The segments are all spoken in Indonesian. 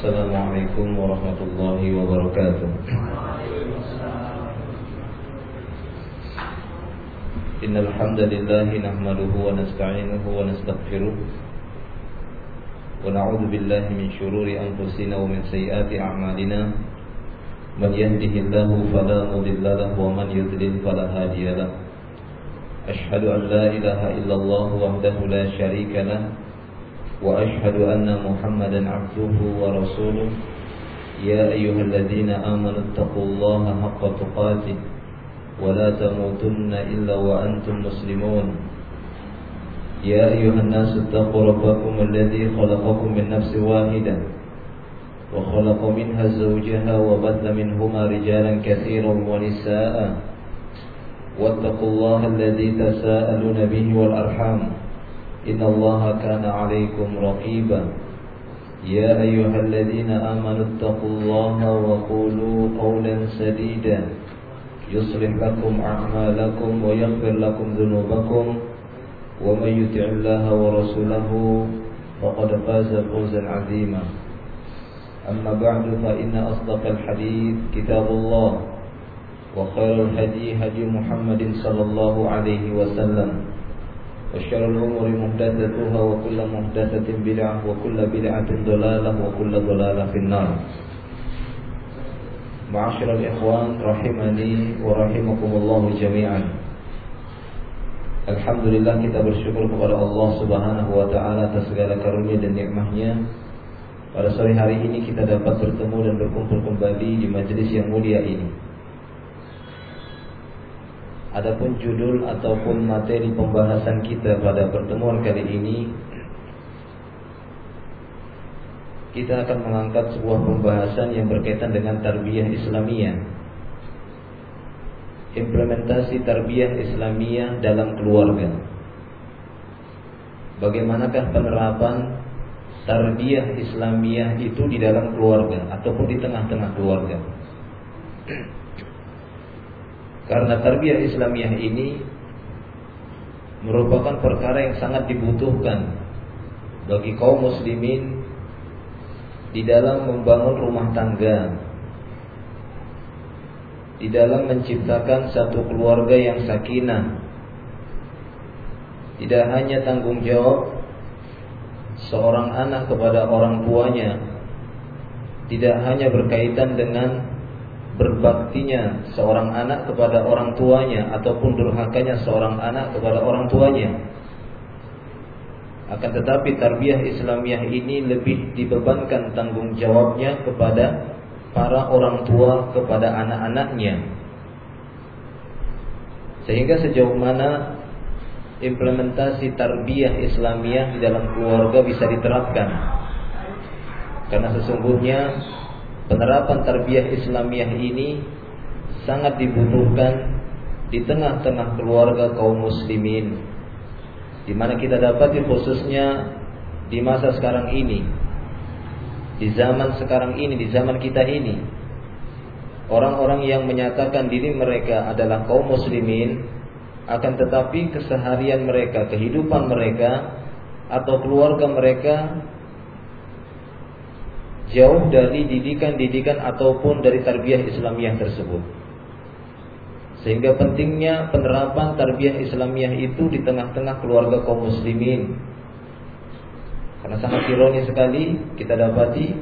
Assalamualaikum warahmatullahi wabarakatuh. Innal hamdalillah nahmaduhu wa nasta'inuhu wa nastaghfiruh wa na'udzu billahi min shururi anfusina wa min sayyiati a'malina. Man yahdihillahu fala mudilla lahu wa man yudlil fala hadiya lahu. Ashhadu an la ilaha illallah wahdahu la syarika lahu wa ashhadu anna Muhammadan 'abduhu wa rasuluh. Ya ayyuhalladzina amanu taqullaha haqqa tuqatih wa la tamutunna illa wa antum muslimun. Ya ayyuhan nasu taqu rabbakum alladzi khalaqakum min nafsin wahidah wa khalaqa minha zawjaha wa batha minhuma rijalan katsiran wa nisaa'a wattaqullaha alladzi tasaaluna bihi wal arham innallaha kana 'alaykum raqiba. Ya ayyuhalladzina amanu taqullaha wa qulu qawlan sadida yuslih lakum a'malakum wa yaghfir lakum dhunubakum wa may yuti'illaha wa rasulahu faqad faza fawzan 'azima. Amma ba'du fa inna asdaqal hadits kitabullah wa khairal hadi hadi Muhammadin sallallahu alaihi wasallam wa syarrul umuri muhdatsatuha wa kullu muhdatsatin bid'ah wa kullu bid'atin dhalalah wa kullu dhalalah finnar. Ma'asyiral ikhwan rahimani wa rahimakumullah jami'an. Alhamdulillah, kita bersyukur kepada Allah Subhanahu wa taala atas segala karunia dan nikmat-Nya. Pada sore hari ini kita dapat bertemu dan berkumpul kembali di majelis yang mulia ini. Adapun judul ataupun materi pembahasan kita pada pertemuan kali ini, kita akan mengangkat sebuah pembahasan yang berkaitan dengan tarbiyah Islamiyah. Implementasi tarbiyah Islamiyah dalam keluarga. Bagaimanakah penerapan tarbiyah Islamiyah itu di dalam keluarga ataupun di tengah-tengah keluarga? Karena tarbiyah Islamiyah ini merupakan perkara yang sangat dibutuhkan bagi kaum muslimin di dalam membangun rumah tangga, di dalam menciptakan satu keluarga yang sakinah. Tidak hanya tanggung jawab seorang anak kepada orang tuanya, tidak hanya berkaitan dengan berbaktinya seorang anak kepada orang tuanya ataupun durhakanya seorang anak kepada orang tuanya. Akan tetapi tarbiyah Islamiyah ini lebih dibebankan tanggung jawabnya kepada para orang tua kepada anak-anaknya. Sehingga sejauh mana implementasi tarbiyah Islamiyah di dalam keluarga bisa diterapkan. Karena sesungguhnya penerapan tarbiyah Islamiyah ini sangat dibutuhkan di tengah-tengah keluarga kaum muslimin, di mana kita dapati khususnya di masa sekarang ini, di zaman sekarang ini, di zaman kita ini, orang-orang yang menyatakan diri mereka adalah kaum muslimin, akan tetapi keseharian mereka, kehidupan mereka atau keluarga mereka jauh dari didikan-didikan ataupun dari tarbiyah Islamiyah tersebut. Sehingga pentingnya penerapan tarbiyah Islamiyah itu di tengah-tengah keluarga kaum muslimin. Karena sangat ironis sekali kita dapati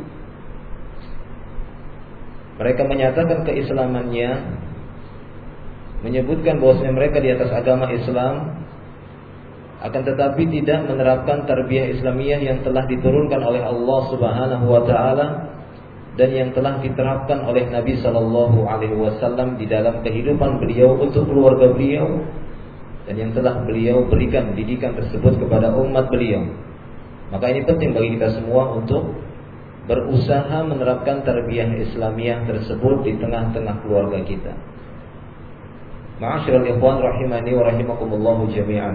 mereka menyatakan keislamannya, menyebutkan bahwasanya mereka di atas agama Islam, akan tetapi tidak menerapkan tarbiyah Islamiyah yang telah diturunkan oleh Allah Subhanahu wa taala dan yang telah diterapkan oleh Nabi sallallahu alaihi wasallam di dalam kehidupan beliau untuk keluarga beliau, dan yang telah beliau berikan didikan tersebut kepada umat beliau. Maka ini penting bagi kita semua untuk berusaha menerapkan tarbiyah Islamiyah tersebut di tengah-tengah keluarga kita. Ma'asyiral ikhwan rahimani wa rahimakumullah jami'an.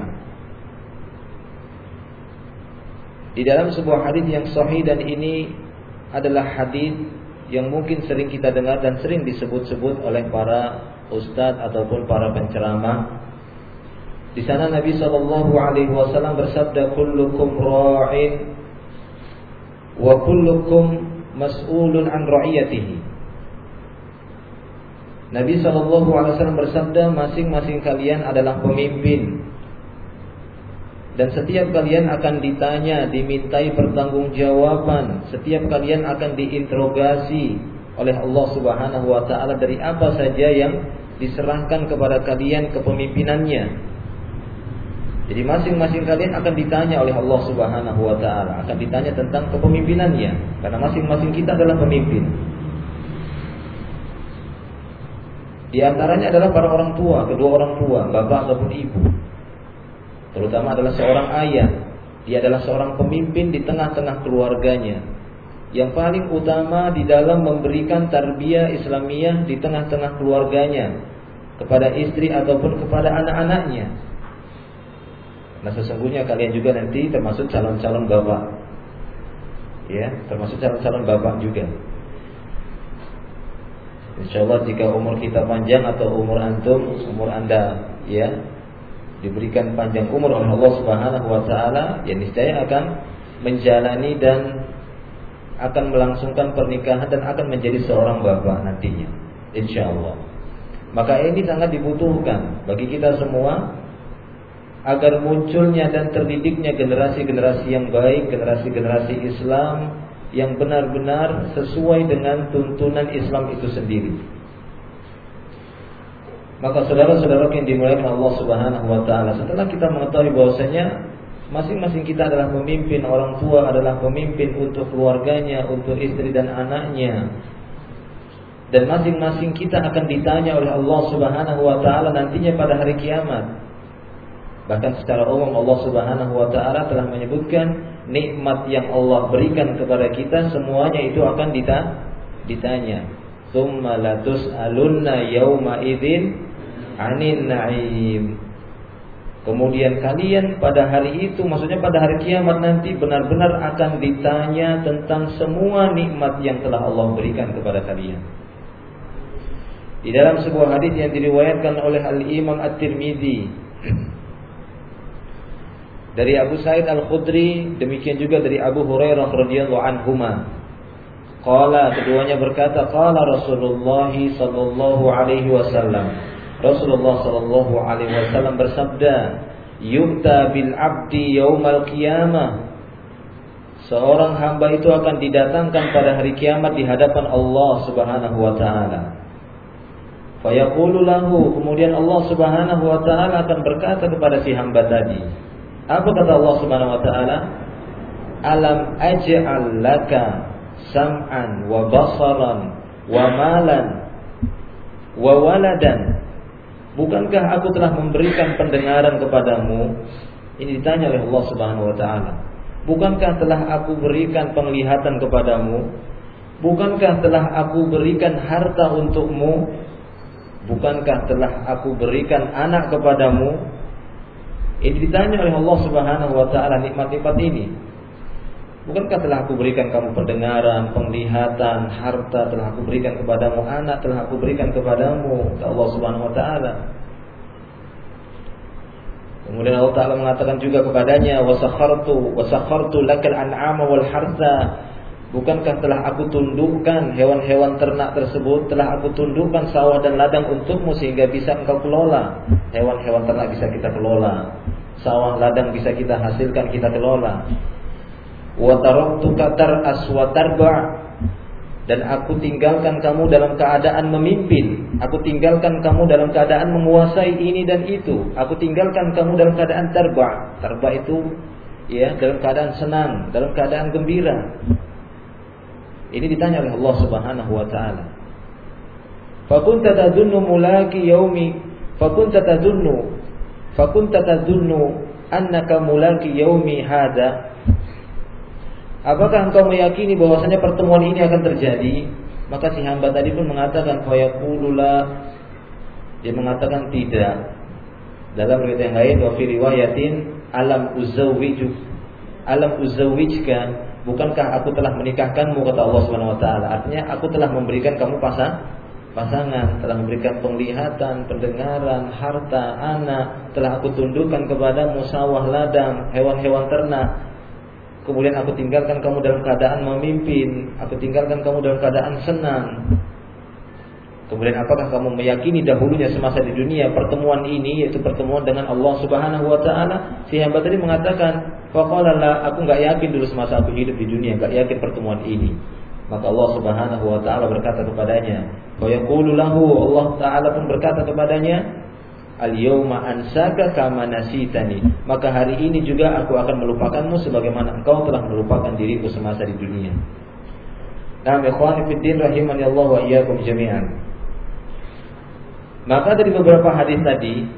Di dalam sebuah hadis yang sahih, dan ini adalah hadis yang mungkin sering kita dengar dan sering disebut-sebut oleh para ustadz ataupun para penceramah. Di sana Nabi sallallahu alaihi wasallam bersabda, kullukum ra'in wa kullukum mas'ulun an ra'iyatihi. Nabi SAW bersabda, masing-masing kalian adalah pemimpin, dan setiap kalian akan ditanya, dimintai pertanggungjawaban. Setiap kalian akan diinterogasi oleh Allah Subhanahu wa taala dari apa saja yang diserahkan kepada kalian kepemimpinannya. Jadi masing-masing kalian akan ditanya oleh Allah Subhanahu wa taala, akan ditanya tentang kepemimpinannya, karena masing-masing kita adalah pemimpin. Di antaranya adalah para orang tua, kedua orang tua, bapak ataupun ibu. Terutama adalah seorang ayah. Dia adalah seorang pemimpin di tengah-tengah keluarganya, yang paling utama di dalam memberikan tarbiyah Islamiyah di tengah-tengah keluarganya, kepada istri ataupun kepada anak-anaknya. Nah, sesungguhnya kalian juga nanti termasuk calon-calon bapak, ya, termasuk calon-calon bapak juga. InsyaAllah jika umur kita panjang atau umur antum, umur anda, ya, diberikan panjang umur oleh Allah Subhanahu wa taala, ya niscaya akan menjalani dan akan melangsungkan pernikahan dan akan menjadi seorang bapak nantinya, insyaallah. Maka ini sangat dibutuhkan bagi kita semua, agar munculnya dan terdidiknya generasi-generasi yang baik, generasi-generasi Islam yang benar-benar sesuai dengan tuntunan Islam itu sendiri. Maka saudara-saudara yang dimuliakan Allah Subhanahu wa taala, setelah kita mengetahui bahwasanya masing-masing kita adalah pemimpin, orang tua adalah pemimpin untuk keluarganya, untuk istri dan anaknya, dan masing-masing kita akan ditanya oleh Allah Subhanahu wa taala nantinya pada hari kiamat. Bahkan secara umum Allah Subhanahu wa taala telah menyebutkan nikmat yang Allah berikan kepada kita, semuanya itu akan ditanya. Tsumma latus'alunna yauma idzin 'anil na'im. Kemudian kalian pada hari itu, maksudnya pada hari kiamat nanti, benar-benar akan ditanya tentang semua nikmat yang telah Allah berikan kepada kalian. Di dalam sebuah hadis yang diriwayatkan oleh Al-Imam At-Tirmidzi dari Abu Sa'id Al-Khudri, demikian juga dari Abu Hurairah radhiyallahu anhuma. Qala, keduanya berkata, qala Rasulullah sallallahu alaihi wasallam. Rasulullah sallallahu alaihi wasallam bersabda, "Yu'ta bil 'abdi yaumal qiyamah." Seorang hamba itu akan didatangkan pada hari kiamat di hadapan Allah Subhanahu wa taala. Fa yaqulu lahu, kemudian Allah Subhanahu wa taala akan berkata kepada si hamba tadi. Apa kata Allah Subhanahu wa taala? Alam aj'al laka sam'an wa basaran wa malan wa waladan. Bukankah aku telah memberikan pendengaran kepadamu? Ini ditanya oleh Allah Subhanahu wa taala. Bukankah telah aku berikan penglihatan kepadamu? Bukankah telah aku berikan harta untukmu? Bukankah telah aku berikan anak kepadamu? Ini ditanya oleh Allah Subhanahu wa taala nikmat-nikmat ini. Bukankah telah aku berikan kamu pendengaran, penglihatan, harta, telah aku berikan kepadamu anak, telah aku berikan kepadamu, kata Allah Subhanahu wa taala. Kemudian Allah Taala mengatakan juga kepadanya, wasakhartu lakal an'ama wal harsa. Bukankah telah aku tundukkan hewan-hewan ternak tersebut, telah aku tundukkan sawah dan ladang untukmu sehingga bisa engkau kelola. Hewan-hewan ternak bisa kita kelola, sawah ladang bisa kita hasilkan, kita kelola. Wa taraktuka tar'as wa tarba', dan aku tinggalkan kamu dalam keadaan memimpin. Aku tinggalkan kamu dalam keadaan menguasai ini dan itu. Aku tinggalkan kamu dalam keadaan tarba'. Tarba' itu ya dalam keadaan senang, dalam keadaan gembira. Ini ditanya oleh Allah Subhanahu wa taala. Fakunta tadunnu mulaki yaumi, fakunta tadunnu annaka mulaki yaumi hada. Apakah engkau meyakini bahwasanya pertemuan ini akan terjadi? Maka si hamba tadi pun mengatakan fayaqulula, dia mengatakan tidak. Dalam riwayat yang lain, wa fi riwayatin alam uzawwijka, bukankah aku telah menikahkanmu, kata Allah Subhanahu wa taala. Artinya aku telah memberikan kamu pasangan, telah memberikan penglihatan, pendengaran, harta, anak, telah aku tundukkan kepadamu sawah ladang, hewan-hewan ternak. kemudian aku tinggalkan kamu dalam keadaan memimpin, aku tinggalkan kamu dalam keadaan senang. Kemudian apakah kamu meyakini dahulunya semasa di dunia pertemuan ini, yaitu pertemuan dengan Allah Subhanahu wa taala? Si hamba tadi mengatakan, faqala la, aku enggak yakin dulu semasa aku hidup di dunia, enggak yakin pertemuan ini. Maka Allah Subhanahu wa taala berkata kepadanya, wa yaqulu lahu, Allah taala pun berkata kepadanya, al-yauma ansaka kama nasitani. Maka hari ini juga aku akan melupakanmu sebagaimana engkau telah melupakan diriku semasa di dunia. Nah, ikhwani fid din rahimani Allah wa iyyakum jami'an. Maka dari beberapa hadis tadi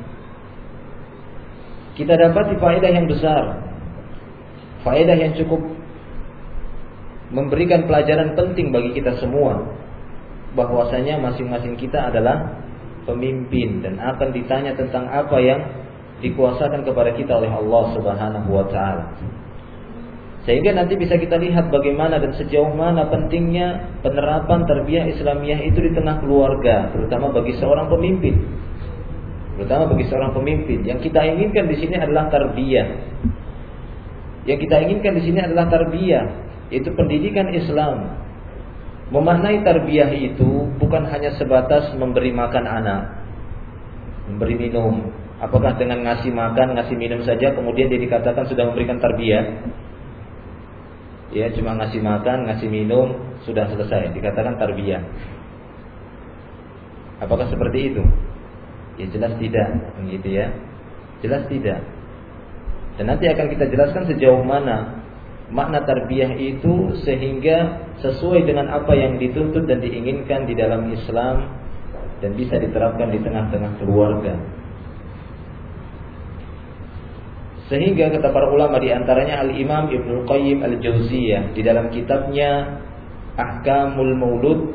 kita dapat faedah yang besar, faedah yang cukup memberikan pelajaran penting bagi kita semua, bahwasanya masing-masing kita adalah pemimpin dan akan ditanya tentang apa yang dikuasakan kepada kita oleh Allah Subhanahu wa taala. Sehingga nanti bisa kita lihat bagaimana dan sejauh mana pentingnya penerapan tarbiyah Islamiyah itu di tengah keluarga, terutama bagi seorang pemimpin. Terutama bagi seorang pemimpin. Yang kita inginkan di sini adalah tarbiyah. Yang kita inginkan di sini adalah tarbiyah, yaitu pendidikan Islam. Memaknai tarbiyah itu bukan hanya sebatas memberi makan anak, memberi minum. Apakah dengan ngasih makan, ngasih minum saja kemudian dia dikatakan sudah memberikan tarbiyah? Ya, cuma ngasih makan, ngasih minum, sudah selesai, dikatakan tarbiyah. Apakah seperti itu? Ya jelas tidak, begitu ya. Jelas tidak. Dan nanti akan kita jelaskan sejauh mana makna tarbiyah itu sehingga sesuai dengan apa yang dituntut dan diinginkan di dalam Islam dan bisa diterapkan di tengah-tengah keluarga. Sehingga kata para ulama di antaranya Al-Imam Ibnu Qayyim Al-Jauziyah di dalam kitabnya Ahkamul Maulud,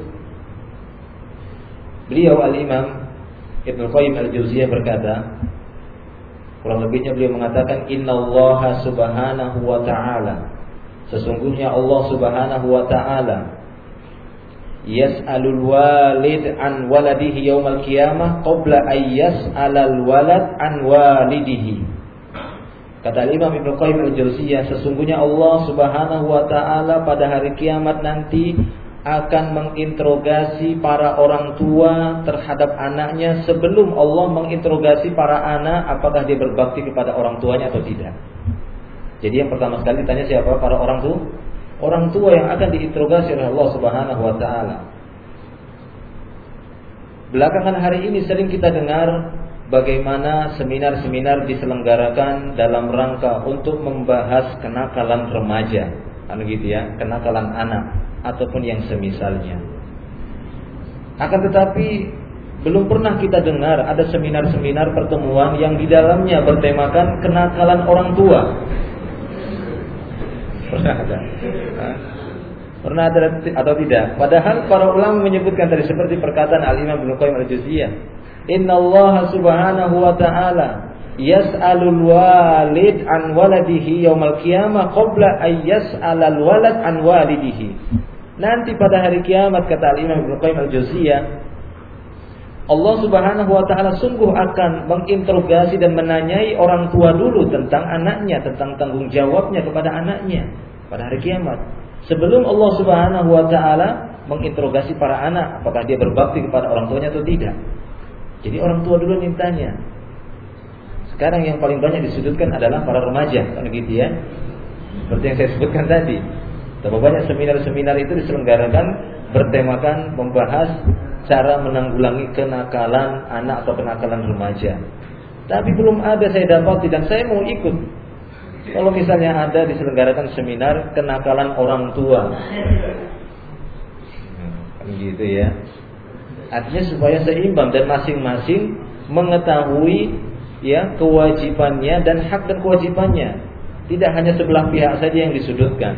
beliau Al-Imam Ibnu Qayyim Al-Jauziyah berkata, kurang lebihnya beliau mengatakan, innallaha subhanahu wa ta'ala, sesungguhnya Allah Subhanahu wa ta'ala yas'alul walid an waladihi yaumal qiyamah qabla ay yas'alal walad an walidihi. Kata Imam Ibnu Qayyim Al-Jauziyah, sesungguhnya Allah Subhanahu wa taala pada hari kiamat nanti akan menginterogasi para orang tua terhadap anaknya sebelum Allah menginterogasi para anak apakah dia berbakti kepada orang tuanya atau tidak. Jadi yang pertama sekali ditanya siapa? Para orang tua. Orang tua yang akan diinterogasi oleh Allah Subhanahu wa taala. Belakangan hari ini sering kita dengar bagaimana seminar-seminar diselenggarakan dalam rangka untuk membahas kenakalan remaja, gitu ya, kenakalan anak ataupun yang semisalnya. Akan tetapi belum pernah kita dengar ada seminar-seminar pertemuan yang di dalamnya bertemakan kenakalan orang tua. Pernah ada? Pernah ada atau tidak? Padahal para ulama menyebutkan tadi seperti perkataan Al-Imam Ibnu Qayyim Al-Jauziyah, innallaha subhanahu wa ta'ala yas'alul walid an waladihi yaumal qiyamah qabla ay yas'alal walad an walidihi. Nanti pada hari kiamat kata Al-Imam Ibnu Qayyim Al-Jauziyah, Allah Subhanahu wa ta'ala sungguh akan menginterogasi dan menanyai orang tua dulu tentang anaknya, tentang tanggung jawabnya kepada anaknya pada hari kiamat. Sebelum Allah Subhanahu wa ta'ala menginterogasi para anak apakah dia berbakti kepada orang tuanya atau tidak. Jadi orang tua dulu mintanya. Sekarang yang paling banyak disudutkan adalah para remaja, kan gitu ya. Seperti yang saya sebutkan tadi. Berapa banyak seminar-seminar itu diselenggarakan bertemakan membahas cara menanggulangi kenakalan anak atau kenakalan remaja. Tapi belum ada saya dapati dan saya mau ikut. Kalau misalnya ada diselenggarakan seminar kenakalan orang tua. Kan gitu ya. Artinya supaya seimbang dan masing-masing mengetahui ya kewajibannya dan hak dan kewajibannya. Tidak hanya sebelah pihak saja yang disudutkan.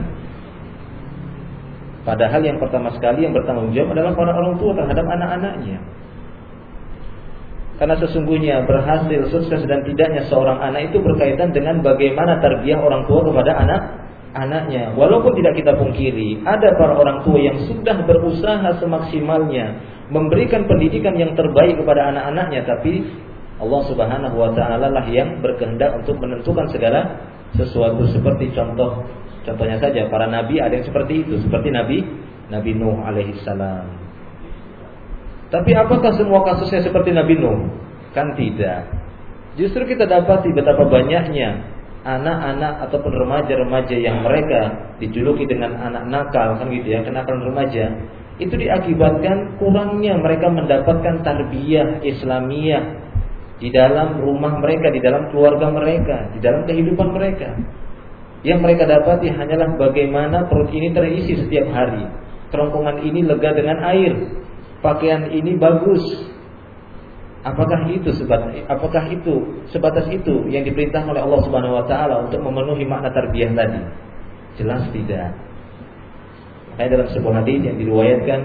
Padahal yang pertama sekali yang bertanggung jawab adalah para orang tua terhadap anak-anaknya. Karena sesungguhnya berhasil, sukses dan tidaknya seorang anak itu berkaitan dengan bagaimana tarbiyah orang tua kepada anak-anaknya. Walaupun tidak kita pungkiri, ada para orang tua yang sudah berusaha semaksimalnya memberikan pendidikan yang terbaik kepada anak-anaknya, tapi Allah Subhanahu wa ta'ala lah yang berkehendak untuk menentukan segala sesuatu. Seperti contoh Contohnya saja para nabi ada yang seperti itu, seperti Nabi Nuh alaihissalam. Tapi apakah semua kasusnya seperti Nabi Nuh? Kan tidak. Justru kita dapati betapa banyaknya anak-anak ataupun remaja-remaja yang mereka dijuluki dengan anak nakal, kan gitu ya, kenakalan remaja. Itu diakibatkan kurangnya mereka mendapatkan tarbiyah Islamiyah di dalam rumah mereka, di dalam keluarga mereka, di dalam kehidupan mereka. Yang mereka dapati hanyalah bagaimana perut ini terisi setiap hari, kerongkongan ini lega dengan air, pakaian ini bagus. Apakah itu sebatas itu yang diperintahkan oleh Allah Subhanahu wa taala untuk memenuhi makna tarbiyah tadi? Jelas tidak. Makanya dalam sebuah hadis yang diriwayatkan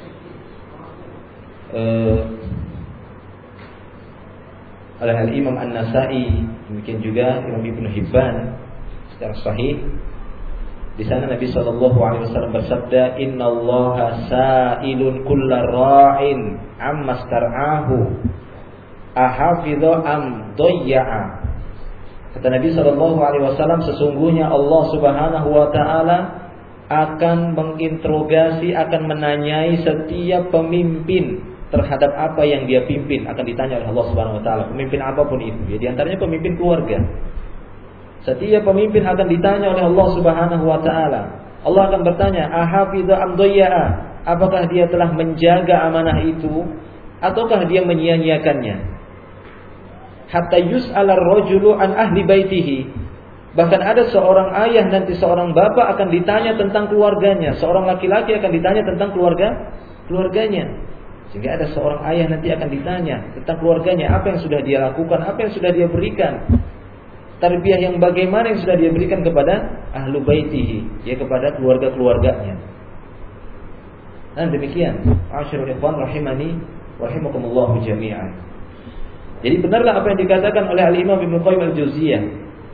oleh Imam An-Nasa'i, demikian juga Imam Ibnu Hibban secara sahih, di sana Nabi sallallahu alaihi wasallam bersabda, "Innallaha sa'ilun kullar ra'in amma star'ahu ahafidha am dayya'a." Kata Nabi sallallahu alaihi wasallam, sesungguhnya Allah Subhanahu wa taala akan menginterogasi, akan menanyai setiap pemimpin terhadap apa yang dia pimpin, akan ditanya oleh Allah Subhanahu wa taala, pemimpin apapun itu, ya, di antaranya pemimpin keluarga. Setiap pemimpin akan ditanya oleh Allah Subhanahu wa taala. Allah akan bertanya, "Ahafidha am dayya'a?" Apakah dia telah menjaga amanah itu ataukah dia menyia-nyiakannya? Hatta yus'ala ar-rajulu an ahli baitihi. Bahkan ada seorang ayah, nanti seorang bapak akan ditanya tentang keluarganya, seorang laki-laki akan ditanya tentang keluarganya. Sehingga ada seorang ayah nanti akan ditanya tentang keluarganya, apa yang sudah dia lakukan, apa yang sudah dia berikan, tarbiyah yang bagaimana yang sudah dia berikan kepada ahlu baitihi, ya, kepada keluarga-keluarganya. Dan demikian, ma'asyiral ikhwan rahimani wa rahimakumullah jami'an. Jadi benarlah apa yang dikatakan oleh Al-Imam Ibnu Qayyim Al-Jauziyah,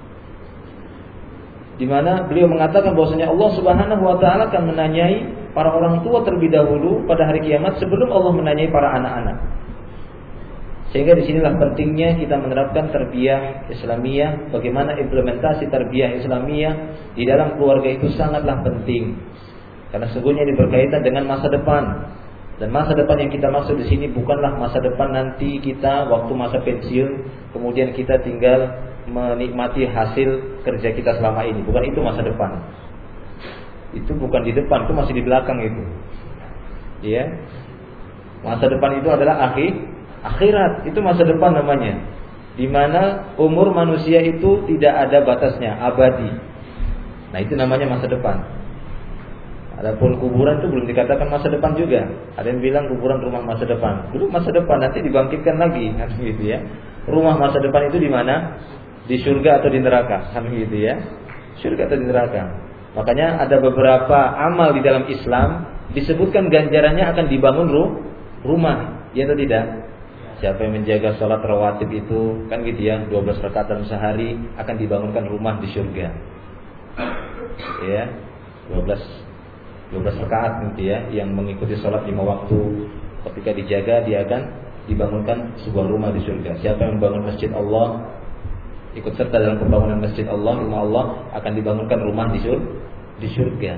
di mana beliau mengatakan bahwasanya Allah Subhanahu wa taala akan menanyai para orang tua terlebih dahulu pada hari kiamat sebelum Allah menanyai para anak-anak. Sehingga disinilah pentingnya kita menerapkan tarbiyah Islamiyah. Bagaimana implementasi tarbiyah Islamiyah di dalam keluarga itu sangatlah penting, karena sesungguhnya ini berkaitan dengan masa depan. Dan masa depan yang kita maksud di sini bukanlah masa depan nanti kita waktu masa pensiun, kemudian kita tinggal menikmati hasil kerja kita selama ini. Bukan itu masa depan. Itu bukan di depan, itu masih di belakang itu. Ya. Masa depan itu adalah akhirat, itu masa depan namanya. Di mana umur manusia itu tidak ada batasnya, abadi. Nah, itu namanya masa depan. Adapun kuburan itu belum dikatakan masa depan juga. Ada yang bilang kuburan rumah masa depan. Dulu masa depan, nanti dibangkitkan lagi, kan gitu ya. Rumah masa depan itu di mana? Di surga atau di neraka, kan gitu ya. Surga atau di neraka. Makanya ada beberapa amal di dalam Islam disebutkan ganjarannya akan dibangun rumah, ya atau tidak? Siapa yang menjaga sholat rawatib itu, kan gitu ya, 12 rakaat dalam sehari akan dibangunkan rumah di surga. Ya, 12 rakaat gitu ya, yang mengikuti sholat 5 waktu, ketika dijaga dia akan dibangunkan sebuah rumah di surga. Siapa yang membangun masjid Allah, ikut serta dalam pembangunan masjid Allah, rumah Allah, akan dibangunkan rumah di surga.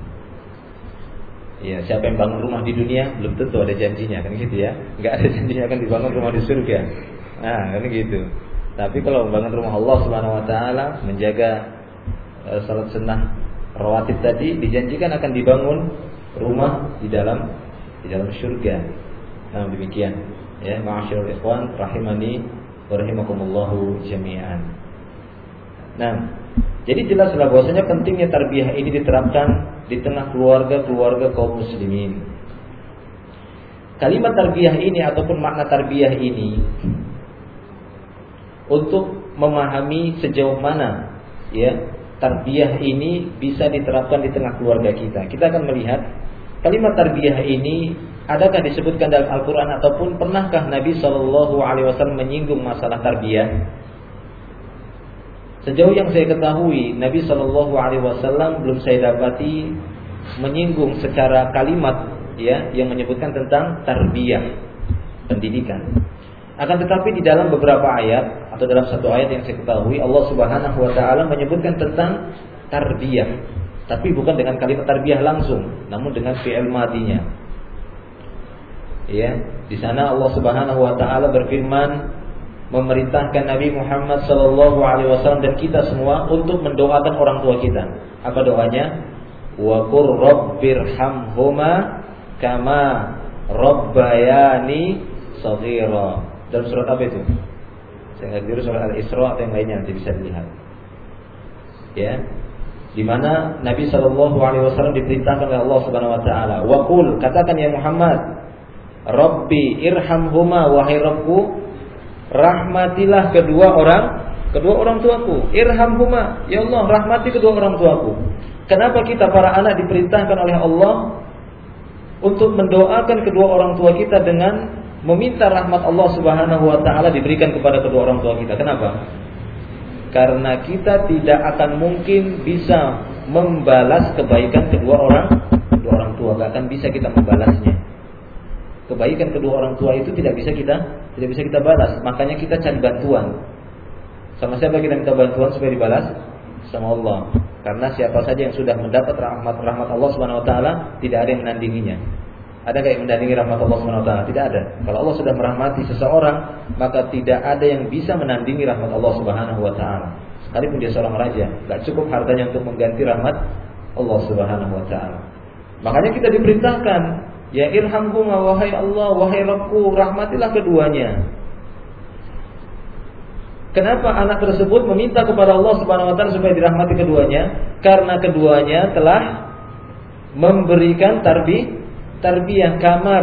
Ya, siapa yang bangun rumah di dunia belum tentu ada janjinya, kan gitu ya. Enggak ada janjinya akan dibangun rumah di surga. Nah, kan gitu. Tapi kalau membangun rumah Allah Subhanahu wa taala, menjaga salat sunnah rawatib tadi, dijanjikan akan dibangun rumah di dalam surga. Nah, demikian. Ya, ma'asyiral ikhwan rahimani wa rahimakumullah jami'an. Nah, jadi jelaslah bahwasanya pentingnya tarbiyah ini diterapkan di tengah keluarga kaum muslimin. Kalimat tarbiyah ini ataupun makna tarbiyah ini untuk memahami sejauh mana ya tarbiyah ini bisa diterapkan di tengah keluarga kita. Kita akan melihat kalimat tarbiyah ini adakah disebutkan dalam Al-Quran ataupun pernahkah Nabi SAW menyinggung masalah tarbiyah. Sejauh yang saya ketahui, Nabi SAW belum saya dapati menyinggung secara kalimat ya yang menyebutkan tentang tarbiyah, pendidikan. Akan tetapi di dalam beberapa ayat atau dalam satu ayat yang saya ketahui, Allah Subhanahu wa taala menyebutkan tentang tarbiyah, tapi bukan dengan kalimat tarbiyah langsung, namun dengan fi'il madinya. Ya, di sana Allah Subhanahu wa taala berfirman memerintahkan Nabi Muhammad sallallahu alaihi wasallam dan kita semua untuk mendoakan orang tua kita. Apa doanya? Wa qur rabbirhamhuma kama rabbayani shaghira. Dalam surat apa itu? Saya enggak kira surat Al-Isra atau yang lainnya, nanti bisa dilihat. Ya. Di mana Nabi sallallahu alaihi wasallam diperintahkan oleh Allah Subhanahu wa taala, "Wa qul," katakan ya Muhammad, "Rabbi irhamhuma, wahai Rabbku, rahmatilah kedua orang tuaku. Irhamhuma, ya Allah, rahmati kedua orang tuaku." Kenapa kita para anak diperintahkan oleh Allah untuk mendoakan kedua orang tua kita dengan meminta rahmat Allah Subhanahu wa taala diberikan kepada kedua orang tua kita? Kenapa? Karena kita tidak akan mungkin bisa membalas kebaikan kedua orang tua, gak akan bisa kita membalasnya. Kebaikan kedua orang tua itu tidak bisa kita balas. Makanya kita cari bantuan. Sama siapa kita minta bantuan supaya dibalas? Sama Allah. Karena siapa saja yang sudah mendapat rahmat Allah Subhanahu wa taala, tidak ada yang menandinginya. Ada enggak yang menandingi rahmat Allah Subhanahu wa taala? Tidak ada. Kalau Allah sudah merahmati seseorang, maka tidak ada yang bisa menandingi rahmat Allah Subhanahu wa taala. Sekalipun dia seorang raja, enggak cukup hartanya untuk mengganti rahmat Allah Subhanahu wa taala. Makanya kita diperintahkan, ya irhamhuma, wahai Allah, wahai Rabbku, rahmatilah keduanya. Kenapa anak tersebut meminta kepada Allah Subhanahu wa taala supaya dirahmati keduanya? Karena keduanya telah memberikan tarbiyah kama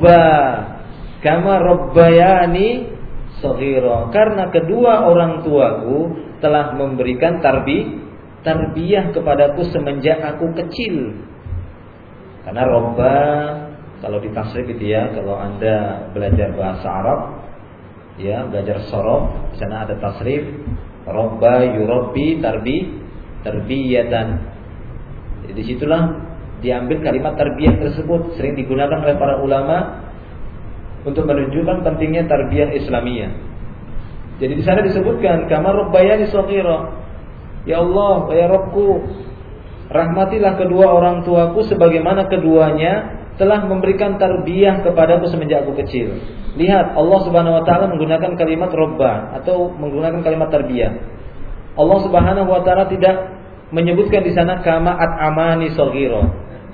rabbayani shaghira. Karena kedua orang tuaku telah memberikan tarbiyah kepadaku semenjak aku kecil. Karena robba, kalau ditasrif itu ya, kalau Anda belajar bahasa Arab, ya, belajar sorof, di sana ada tasrif, robba yurabbi tarbiyatan. Jadi disitulah diambil kalimat tarbiyah tersebut, sering digunakan oleh para ulama untuk menunjukkan pentingnya tarbiyah Islamiyah. Jadi di sana disebutkan kama rabbayani shaghira. Ya Allah, ya Rabbku, rahmatilah kedua orang tuaku sebagaimana keduanya telah memberikan tarbiyah kepadaku semenjak aku kecil. Lihat, Allah Subhanahu wa taala menggunakan kalimat robba atau menggunakan kalimat tarbiyah. Allah Subhanahu wa taala tidak menyebutkan di sana kama at'amani shaghira.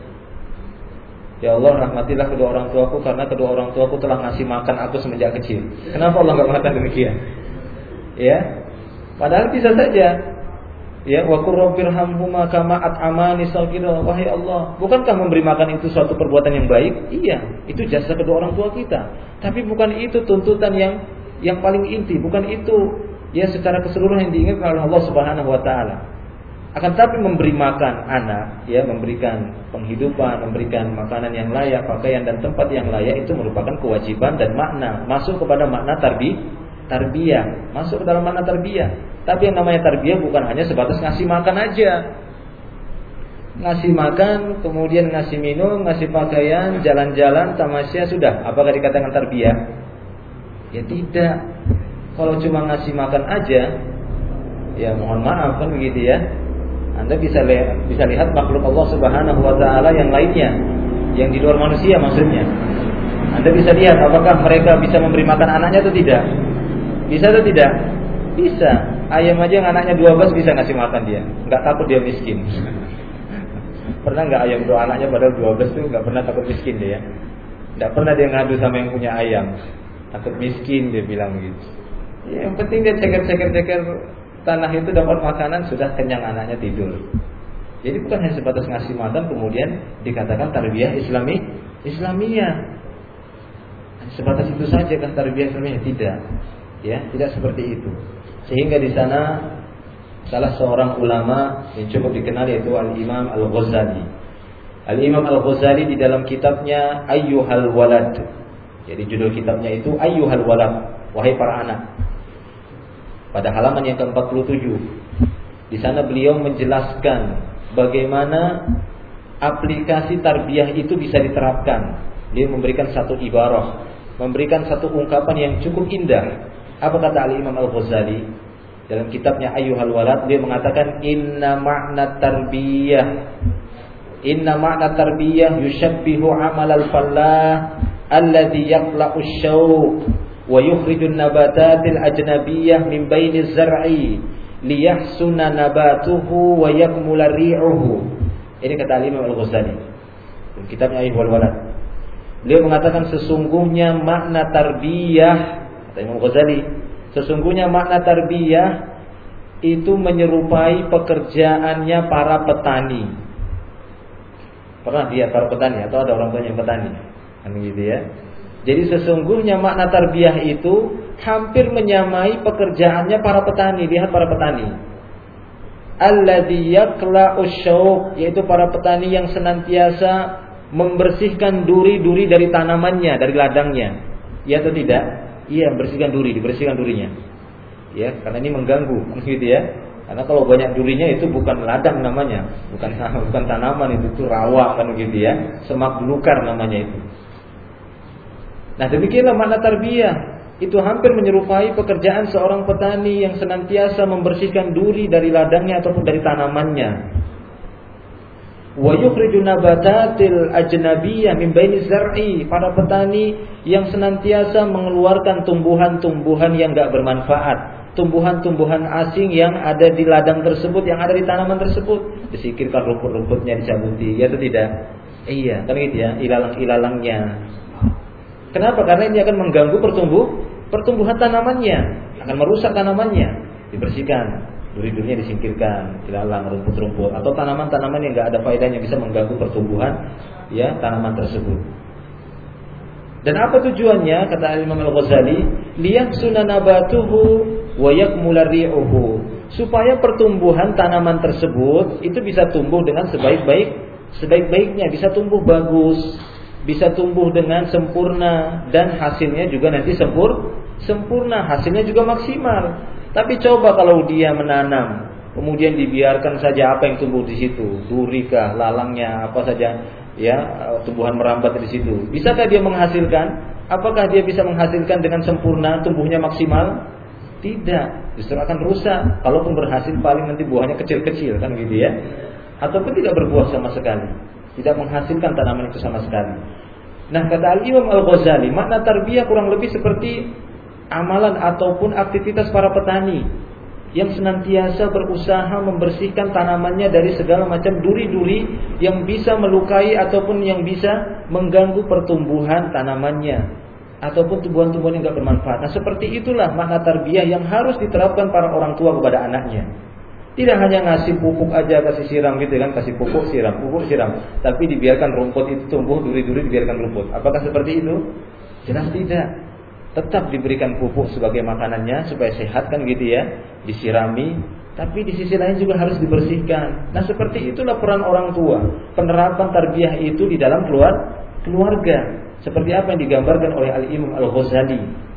Ya Allah, rahmatilah kedua orang tuaku karena kedua orang tuaku telah ngasih makan aku semenjak kecil. Kenapa Allah enggak mengatakan demikian? Ya. Padahal bisa saja. Ya, wa qur rabbirhamhuma kama at'amani shaghira. Wahai Allah, bukankah memberi makan itu suatu perbuatan yang baik? Iya, itu jasa kedua orang tua kita. Tapi bukan itu tuntutan yang paling inti, bukan itu ya secara keseluruhan yang diinginkan oleh Allah Subhanahu wa taala. Akan tapi memberi makan anak, ya, memberikan penghidupan, memberikan makanan yang layak, pakaian dan tempat yang layak, itu merupakan kewajiban dan makna, masuk kepada makna tarbiyah, masuk ke dalam makna tarbiyah. Tapi yang namanya tarbiyah bukan hanya sebatas ngasih makan aja. Ngasih makan, kemudian ngasih minum, ngasih pakaian, jalan-jalan, tamasya, sudah. Apakah dikatakan tarbiyah? Ya tidak. Kalau cuma ngasih makan aja, ya mohon maaf kan begitu ya. Anda bisa lihat makhluk Allah Subhanahu wa taala yang lainnya, yang di luar manusia maksudnya. Anda bisa lihat apakah mereka bisa memberi makan anaknya atau tidak? Bisa atau tidak? Bisa. Ayam aja yang anaknya 12 bisa ngasih makan dia. Enggak takut dia miskin. Pernah enggak ayam doa anaknya padahal 12 tuh enggak pernah takut miskin dia. Enggak pernah dia ngadu sama yang punya ayam. Takut miskin dia bilang gitu. Ya, yang penting dia ceker-ceker tanah itu dapat makanan, sudah kenyang anaknya tidur. Jadi bukan hanya sebatas ngasih makan kemudian dikatakan tarbiyah Islamiyah. Sebatas itu saja kan tarbiyah Islamiyah? Tidak. Ya, tidak seperti itu. Sehingga di sana salah seorang ulama yang cukup dikenal yaitu Al-Imam Al-Ghazali. Al-Imam Al-Ghazali di dalam kitabnya Ayyuhal Walad. Jadi judul kitabnya itu Ayyuhal Walad, wahai para anak. Pada halaman yang ke-47, di sana beliau menjelaskan bagaimana aplikasi tarbiyah itu bisa diterapkan. Dia memberikan satu ibarah, memberikan satu ungkapan yang cukup indah. Apa kata Al-Imam Al-Ghazali? Dalam kitabnya Ayyuhal Walad dia mengatakan inna ma'na tarbiyah yushabbihu amalal fallah alladhi yaqla'u syauq wa yukhrijun nabatatil ajnabiyyah min bainiz zar'i liyahsuna nabatuhu wa yakmula ri'uhu. Ini kata Imam Al-Ghazali dalam kitabnya Ayyuhal Walad. Beliau mengatakan sesungguhnya makna tarbiyah, kata Imam Ghazali, sesungguhnya makna tarbiyah itu menyerupai pekerjaannya para petani. Pernah lihat para petani atau ada orang tuanya yang petani? Kan gitu ya. Jadi sesungguhnya makna tarbiyah itu hampir menyamai pekerjaannya para petani. Lihat para petani. Alladzi yaqla'u syauq, yaitu para petani yang senantiasa membersihkan duri-duri dari tanamannya, dari ladangnya. Ya atau tidak? Iya, bersihkan duri, dibersihkan durinya. Ya, karena ini mengganggu, gitu ya. Karena kalau banyak durinya itu bukan ladang namanya, bukan tanaman, itu rawa kan gitu ya. Semak belukar namanya itu. Nah, demikianlah makna tarbiyah. Itu hampir menyerupai pekerjaan seorang petani yang senantiasa membersihkan duri dari ladangnya ataupun dari tanamannya. Wa yukhriju nabatatil ajnabiyyah min baini zar'i, para petani yang senantiasa mengeluarkan tumbuhan-tumbuhan yang enggak bermanfaat, tumbuhan-tumbuhan asing yang ada di ladang tersebut, yang ada di tanaman tersebut. Disingkirkan rumput-rumputnya, dicabuti, ya atau tidak? Iya, kan gitu ya, ilalang-ilalangnya. Kenapa? Karena ini akan mengganggu pertumbuhan tanamannya, akan merusak tanamannya. Dibersihkan, duri-durinya disingkirkan, ilalang, rumput-rumput atau tanaman-tanaman yang enggak ada faedahnya bisa mengganggu pertumbuhan ya tanaman tersebut. Dan apa tujuannya? Kata Imam Al-Ghazali, liyahsuna nabatuhu wa yakmula ri'uhu, supaya pertumbuhan tanaman tersebut itu bisa tumbuh dengan sebaik-baiknya, bisa tumbuh bagus, bisa tumbuh dengan sempurna, dan hasilnya juga nanti sempurna, hasilnya juga maksimal. Tapi coba kalau dia menanam, kemudian dibiarkan saja apa yang tumbuh di situ, durikah, lalangnya, apa saja, ya, tumbuhan merambat di situ. Bisakah dia menghasilkan? Apakah dia bisa menghasilkan dengan sempurna, tumbuhnya maksimal? Tidak, justru akan rusak. Kalaupun berhasil paling nanti buahnya kecil-kecil kan gitu ya. Ataupun tidak berbuah sama sekali, tidak menghasilkan tanaman itu sama sekali. Nah, kata Imam Al-Ghazali, makna tarbiyah kurang lebih seperti amalan ataupun aktivitas para petani yang senantiasa berusaha membersihkan tanamannya dari segala macam duri-duri yang bisa melukai ataupun yang bisa mengganggu pertumbuhan tanamannya ataupun tumbuhan-tumbuhan yang tidak bermanfaat. Nah, seperti itulah makna tarbiyah yang harus diterapkan para orang tua kepada anaknya. Tidak hanya ngasih pupuk aja, kasih siram gitu kan, kasih pupuk siram, tapi dibiarkan rumput itu tumbuh, duri-duri dibiarkan rumput. Apakah seperti itu? Jelas tidak. Tetap diberikan pupuk sebagai makanannya supaya sehat kan gitu ya, disirami, tapi di sisi lain juga harus dibersihkan. Nah, seperti itulah peran orang tua. Penerapan tarbiyah itu di dalam keluarga. Seperti apa yang digambarkan oleh Al-Imam Al-Ghazali.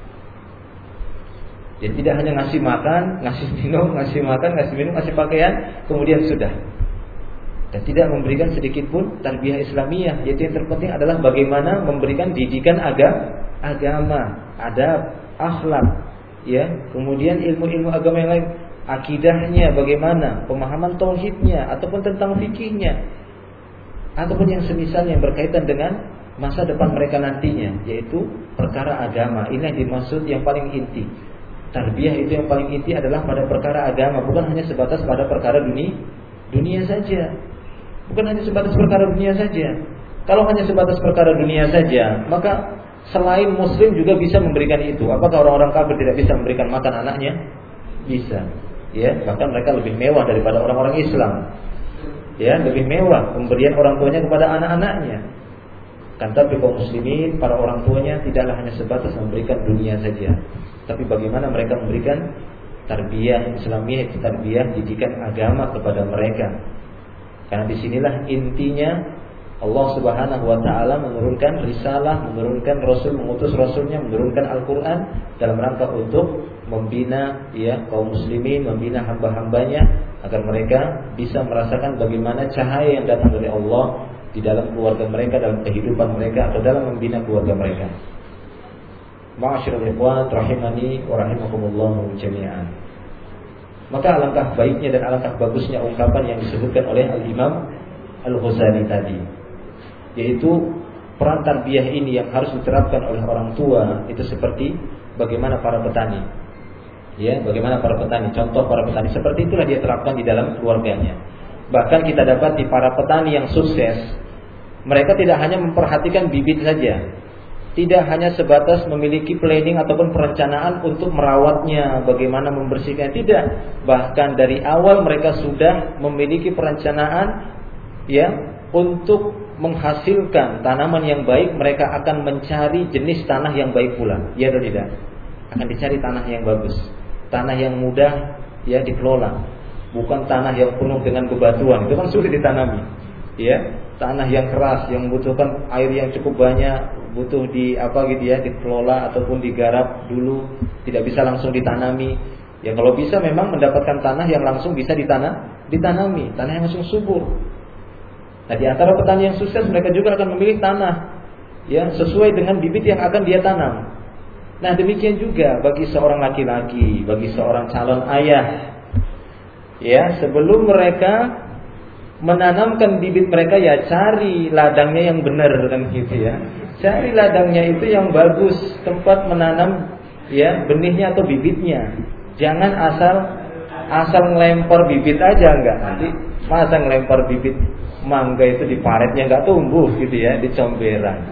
Jadi tidak hanya ngasih makan, ngasih minum, ngasih pakaian, kemudian sudah. Dan tidak memberikan sedikit pun tarbiyah Islamiyah. Yaitu yang terpenting adalah bagaimana memberikan didikan agama, adab, akhlak, ya. Kemudian ilmu-ilmu agama yang lain, akidahnya bagaimana, pemahaman tauhidnya ataupun tentang fikihnya, ataupun yang semisal yang berkaitan dengan masa depan mereka nantinya, yaitu perkara agama. Ini yang dimaksud yang paling inti. Tarbiyah itu yang paling inti adalah pada perkara agama, bukan hanya sebatas pada perkara dunia saja. Bukan hanya sebatas perkara dunia saja. Kalau hanya sebatas perkara dunia saja, maka selain muslim juga bisa memberikan itu. Apakah orang-orang kafir tidak bisa memberikan makan anaknya? Bisa. Ya, bahkan mereka lebih mewah daripada orang-orang Islam. Ya, lebih mewah pemberian orang tuanya kepada anak-anaknya. Kan tapi kaum muslimin, para orang tuanya tidaklah hanya sebatas memberikan dunia saja, tapi bagaimana mereka memberikan tarbiyah Islamiyah, itu tarbiyah didikan agama kepada mereka. Karena disinilah intinya Allah Subhanahu Wa Taala menurunkan risalah, menurunkan Rasul, mengutus Rasulnya, menurunkan Al-Quran dalam rangka untuk membina ya kaum muslimin, membina hamba-hambanya agar mereka bisa merasakan bagaimana cahaya yang datang dari Allah di dalam keluarga mereka, dalam kehidupan mereka, atau dalam membina keluarga mereka. Ma'asyiral ikhwan rahimani wa rahimakumullah jami'an. Maka alangkah baiknya dan alangkah bagusnya ungkapan yang disebutkan oleh Al-Imam Al-Ghazali tadi, yaitu peran tarbiyah ini yang harus diterapkan oleh orang tua itu seperti bagaimana para petani. Ya, bagaimana para petani, contoh para petani seperti itulah dia terapkan di dalam keluarganya. Bahkan kita dapat di para petani yang sukses, mereka tidak hanya memperhatikan bibit saja, tidak hanya sebatas memiliki planning ataupun perencanaan untuk merawatnya, bagaimana membersihkan, tidak. Bahkan dari awal mereka sudah memiliki perencanaan ya untuk menghasilkan tanaman yang baik. Mereka akan mencari jenis tanah yang baik pula, ya atau tidak? Akan dicari tanah yang bagus, tanah yang mudah ya dikelola, bukan tanah yang penuh dengan bebatuan, itu kan sulit ditanami. Ya, tanah yang keras yang membutuhkan air yang cukup banyak, butuh dikelola ataupun digarap dulu, tidak bisa langsung ditanami. Ya kalau bisa memang mendapatkan tanah yang langsung bisa ditanami, tanah yang langsung subur. Nah, di antara petani yang sukses mereka juga akan memilih tanah ya sesuai dengan bibit yang akan dia tanam. Nah, demikian juga bagi seorang laki-laki, bagi seorang calon ayah. Ya, sebelum mereka menanamkan bibit mereka ya cari ladangnya yang benar kan gitu ya. Cari ladangnya itu yang bagus, tempat menanam ya benihnya atau bibitnya. Jangan asal ngelempar bibit aja, enggak. Nanti masa ngelempar bibit mangga itu di paretnya enggak tumbuh gitu ya, di comberan.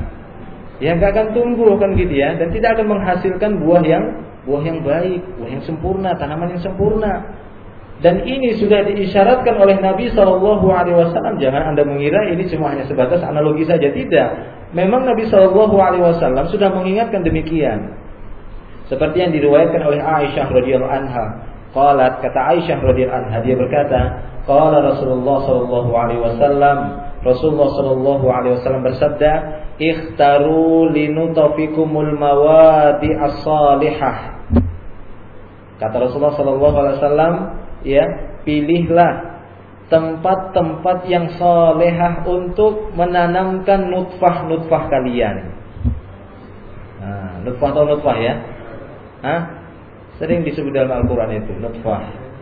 Ya enggak akan tumbuh kan gitu ya, dan tidak akan menghasilkan buah yang baik, buah yang sempurna, tanaman yang sempurna. Dan ini sudah diisyaratkan oleh Nabi SAW. Jangan Anda mengira ini cuma hanya sebatas analogi saja, tidak. Memang Nabi SAW sudah mengingatkan demikian. Seperti yang diriwayatkan oleh Aisyah radhiyallahu anha. Qalat, kata Aisyah radhiyallahu anha, dia berkata, qala Rasulullah sallallahu alaihi wasallam, Rasulullah sallallahu alaihi wasallam bersabda, "Ikhtaru linutafikumul mawadi as-salihah." Kata Rasulullah sallallahu alaihi wasallam, ya, pilihlah tempat-tempat yang salehah untuk menanamkan nutfah kalian. Nah, nutfah atau nutfah ya? Sering disebut dalam Al-Quran itu nutfah.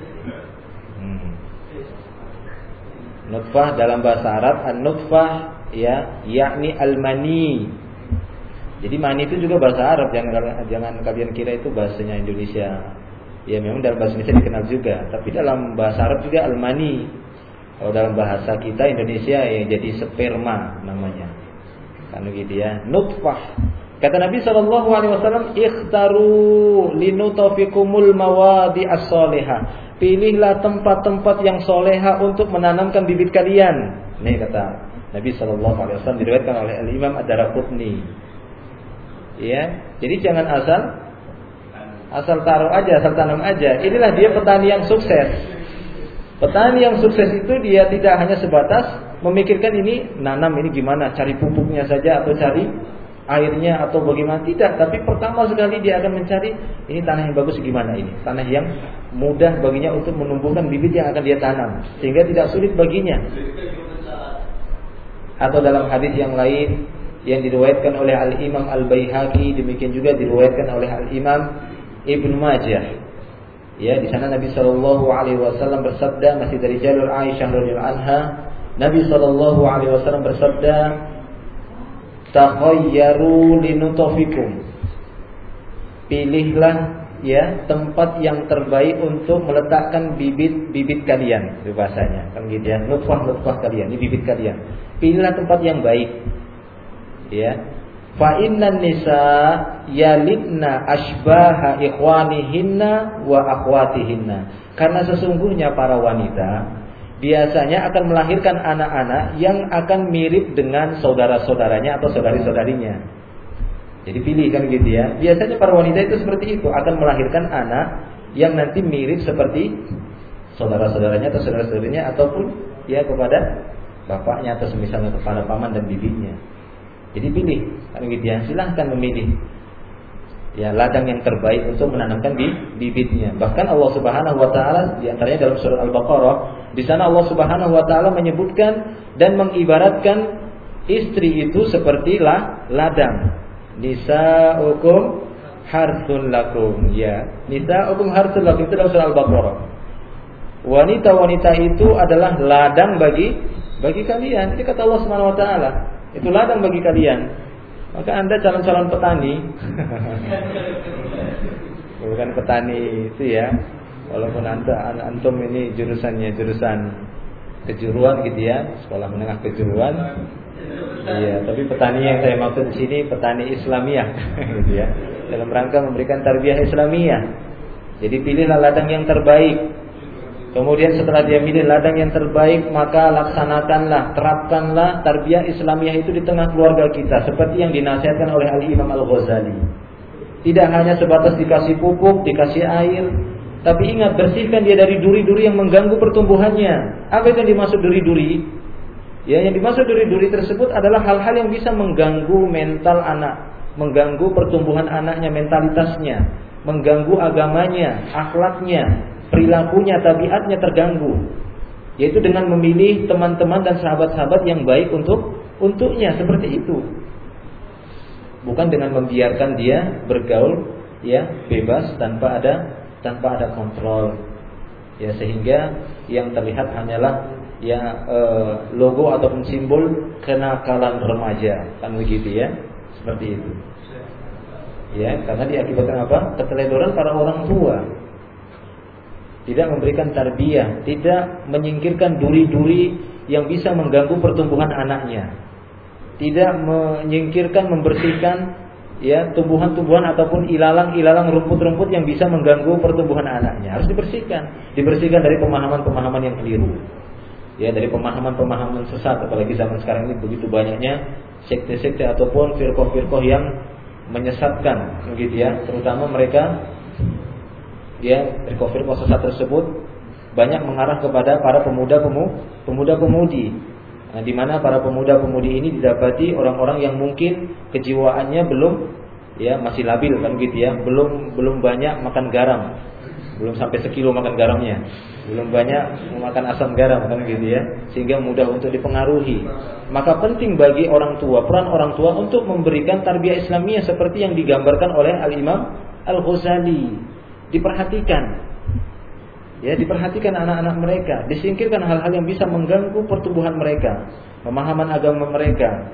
Nutfah dalam bahasa Arab an-nutfah ya, yakni al-mani. Jadi mani itu juga bahasa Arab, jangan kalian kira itu bahasanya Indonesia. Ya memang dalam bahasa Indonesia dikenal juga, tapi dalam bahasa Arab juga al-mani. Kalau dalam bahasa kita Indonesia ya jadi sperma namanya. Kan gitu ya, nutfah. Kata Nabi SAW, ikhtaru linutafikumul mawadi as-salihah. Pilihlah tempat-tempat yang soleha untuk menanamkan bibit kalian. Nih kata Nabi SAW, diriwayatkan oleh Al-Imam Ad-Daraqutni. Ya, jadi jangan asal taruh aja, asal tanam aja. Inilah dia petani yang sukses. Petani yang sukses itu dia tidak hanya sebatas memikirkan ini nanam ini gimana, cari pupuknya saja atau cari airnya atau bagaimana, tidak. Tapi pertama sekali dia akan mencari ini tanah yang bagus gimana, ini tanah yang mudah baginya untuk menumbuhkan bibit yang akan dia tanam sehingga tidak sulit baginya. Atau dalam hadis yang lain yang diriwayatkan oleh Al-Imam Al-Baihaqi, demikian juga diriwayatkan oleh Al-Imam Ibnu Majah. Ya, di sana Nabi SAW bersabda, masih dari jalur Aisyah radhiyallahu anha, Nabi SAW bersabda, takhayyaru linutafikum. Pilihlah ya tempat yang terbaik untuk meletakkan bibit kalian, itu bahasanya. Kan gitu ya, nutfah kalian, ini bibit kalian. Pilihlah tempat yang baik. Ya. Fa innan nisa yalidna ashbaha ikhwanihinna wa akhwatihinna. Karena sesungguhnya para wanita biasanya akan melahirkan anak-anak yang akan mirip dengan saudara-saudaranya atau saudari-saudarinya. Jadi pilih kan gitu ya. Biasanya para wanita itu seperti itu, akan melahirkan anak yang nanti mirip seperti saudara-saudaranya atau saudara-saudarinya, ataupun ya kepada bapaknya atau semisalnya kepada paman dan bibinya. Jadi pilih kan gitu ya. Silahkan memilih ya ladang yang terbaik untuk menanamkan bibitnya. Bahkan Allah Subhanahu wa taala di antaranya dalam surah Al-Baqarah, di sana Allah Subhanahu wa taala menyebutkan dan mengibaratkan istri itu seperti ladang. Nisa'ukum harthun lakum, ya. Nisa'ukum harthun lakum, itu dalam surah Al-Baqarah. Wanita-wanita itu adalah ladang bagi kalian. Ini kata Allah Subhanahu wa taala. Itu ladang bagi kalian. Maka Anda calon-calon petani. Bukan petani itu ya. Walaupun antum ini jurusan kejuruan gitu ya, sekolah menengah kejuruan. Iya, tapi petani yang saya maksud di sini petani Islamiyah gitu ya. Dalam rangka memberikan tarbiyah Islamiyah. Jadi pilihlah ladang yang terbaik. Kemudian setelah dia milih ladang yang terbaik, maka laksanakanlah, terapkanlah tarbiyah Islamiyah itu di tengah keluarga kita, seperti yang dinasihatkan oleh Al-Imam Al-Ghazali. Tidak hanya sebatas dikasih pupuk, dikasih air, tapi ingat, bersihkan dia dari duri-duri yang mengganggu pertumbuhannya. Apa itu yang dimaksud duri-duri? Ya, yang dimaksud duri-duri tersebut adalah hal-hal yang bisa mengganggu mental anak, mengganggu pertumbuhan anaknya, mentalitasnya, mengganggu agamanya, akhlaknya, perilakunya, tabiatnya terganggu. Yaitu dengan memilih teman-teman dan sahabat-sahabat yang baik untuknya, seperti itu. Bukan dengan membiarkan dia bergaul ya bebas tanpa ada kontrol. Ya, sehingga yang terlihat hanyalah ya logo ataupun simbol kenakalan remaja, kan begitu ya, seperti itu. Ya, karena diakibatkan apa? Keteledoran para orang tua. Tidak memberikan tarbiyah, tidak menyingkirkan duri-duri yang bisa mengganggu pertumbuhan anaknya. Tidak menyingkirkan, membersihkan ya tumbuhan-tumbuhan ataupun ilalang-ilalang rumput-rumput yang bisa mengganggu pertumbuhan anaknya. Harus dibersihkan dari pemahaman-pemahaman yang keliru. Ya, dari pemahaman-pemahaman sesat, apalagi zaman sekarang ini begitu banyaknya sekte-sekte ataupun firqah-firqah yang menyesatkan begitu ya, terutama mereka ya firqah-firqah sesat tersebut banyak mengarah kepada para pemuda-pemudi. Nah, di mana para pemuda-pemudi ini didapati orang-orang yang mungkin kejiwaannya belum ya masih labil kan gitu ya, belum banyak makan garam. Belum sampai sekilo makan garamnya. Belum banyak memakan asam garam kan gitu ya, sehingga mudah untuk dipengaruhi. Maka penting bagi orang tua, peran orang tua untuk memberikan tarbiyah Islamiyah seperti yang digambarkan oleh Al-Imam Al-Ghazali. Diperhatikan. Ya, diperhatikan anak-anak mereka, disingkirkan hal-hal yang bisa mengganggu pertumbuhan mereka, pemahaman agama mereka,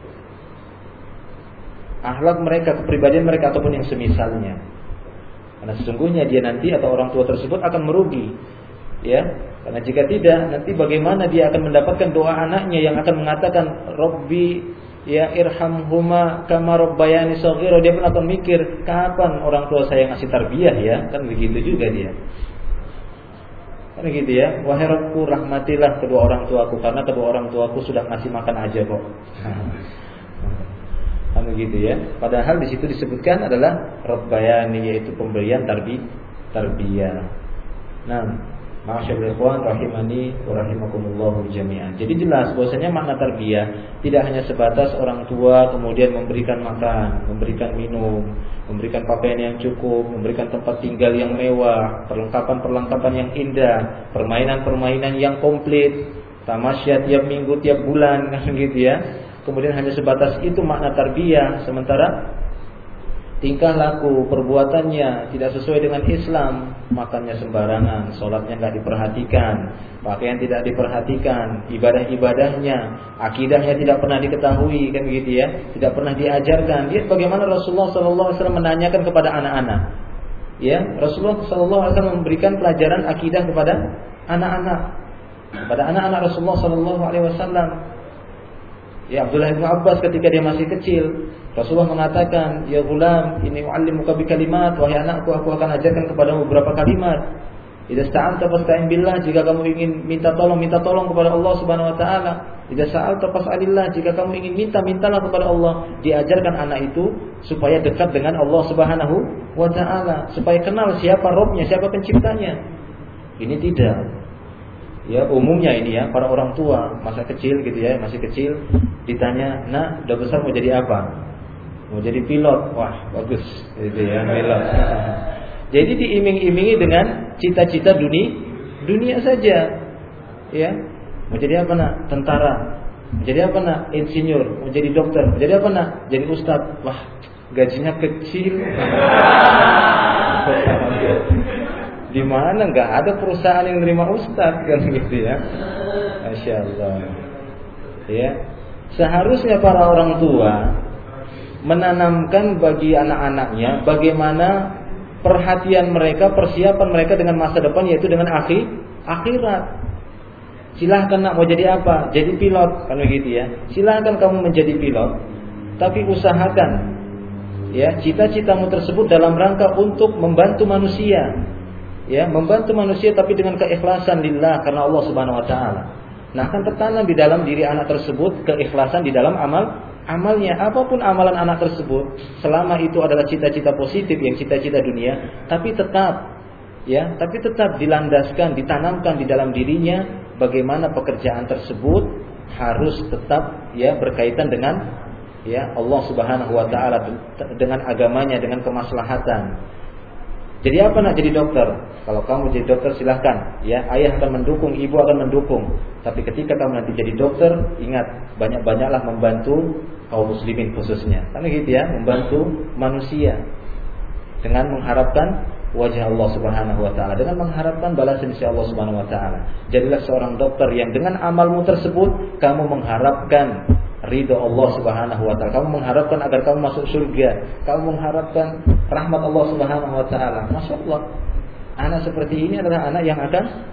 akhlak mereka, kepribadian mereka ataupun yang semisalnya. Karena sesungguhnya dia nanti atau orang tua tersebut akan merugi. Ya, karena jika tidak, nanti bagaimana dia akan mendapatkan doa anaknya yang akan mengatakan Rabbi ya irhamhuma kama rabbayani shaghira. Dia pun akan mikir, kapan orang tua saya ngasih tarbiyah ya? Kan begitu juga dia. Kan gitu ya, wahai Rabbku rahmatilah kedua orang tuaku, karena kedua orang tuaku sudah ngasih makan aja kok. Kan begitu ya. Padahal di situ disebutkan adalah Rabbayani, yaitu pemberian tarbiyah. Nah, ma'asyiral ikhwan rahimani wa rahimakumullah jami'an. Jadi jelas bahwasanya makna tarbiyah tidak hanya sebatas orang tua kemudian memberikan makan, memberikan minum, memberikan pakaian yang cukup, memberikan tempat tinggal yang mewah, perlengkapan-perlengkapan yang indah, permainan-permainan yang komplit, tamasya tiap minggu, tiap bulan, kan gitu ya. Kemudian hanya sebatas itu makna tarbiyah, sementara tingkah laku, perbuatannya tidak sesuai dengan Islam, makannya sembarangan, sholatnya nggak diperhatikan, pakaian tidak diperhatikan, ibadah-ibadahnya, akidahnya tidak pernah diketahui, kan gitu ya, tidak pernah diajarkan. Lihat bagaimana Rasulullah SAW menanyakan kepada anak-anak. Ya, Rasulullah SAW memberikan pelajaran akidah kepada anak-anak Rasulullah SAW. Ya, Abdullah bin Abbas ketika dia masih kecil, Rasulullah mengatakan, "Ya gulam, ini u'allimuka bi kalimat, wahai anakku, aku akan ajarkan kepadamu beberapa kalimat. Idza sta'anta fasta'in billah, jika kamu ingin minta tolong kepada Allah Subhanahu wa taala. Idza sa'alta fas'alillah, jika kamu ingin mintalah kepada Allah." Diajarkan anak itu supaya dekat dengan Allah Subhanahu wa taala, supaya kenal siapa Rabbnya, siapa penciptanya. Ini tidak. Ya, umumnya ini ya, para orang tua masa kecil gitu ya, masih kecil, ditanya, "Nak, udah besar mau jadi apa?" "Mau jadi pilot." Wah, bagus gitu ya, pilot. Jadi diiming-imingi dengan cita-cita dunia saja. Ya. Mau jadi apa, Nak? Tentara. Mau jadi apa, Nak? Insinyur. Mau jadi dokter. Mau jadi apa, Nak? Jadi ustaz. Wah, gajinya kecil. Di mana nggak ada perusahaan yang nerima ustadz kan gitu ya. Masya Allah. Ya, seharusnya para orang tua menanamkan bagi anak-anaknya bagaimana perhatian mereka, persiapan mereka dengan masa depan, yaitu dengan akhirat. Silahkan nak, mau jadi apa? Jadi pilot kan begitu ya. Silahkan kamu menjadi pilot, tapi usahakan ya cita-citamu tersebut dalam rangka untuk membantu manusia. Ya, membantu manusia tapi dengan keikhlasan lillah karena Allah Subhanahu wa taala. Nah, akan tertanam di dalam diri anak tersebut keikhlasan di dalam amalnya. Apapun amalan anak tersebut, selama itu adalah cita-cita positif yang cita-cita dunia, tapi tetap dilandaskan, ditanamkan di dalam dirinya bagaimana pekerjaan tersebut harus tetap ya berkaitan dengan ya Allah Subhanahu wa taala, dengan agamanya, dengan kemaslahatan. Jadi apa nak jadi dokter? Kalau kamu jadi dokter silahkan, ya ayah akan mendukung, ibu akan mendukung. Tapi ketika kamu nanti jadi dokter, ingat banyak-banyaklah membantu kaum muslimin khususnya. Karena gitu ya, membantu manusia dengan mengharapkan wajah Allah Subhanahu wa taala, dengan mengharapkan balasan dari Allah Subhanahu wa taala. Jadilah seorang dokter yang dengan amalmu tersebut kamu mengharapkan ridho Allah Subhanahu wa taala. Kamu mengharapkan agar kamu masuk surga. Kamu mengharapkan rahmat Allah Subhanahu wa taala. Masyaallah. Anak seperti ini adalah anak yang akan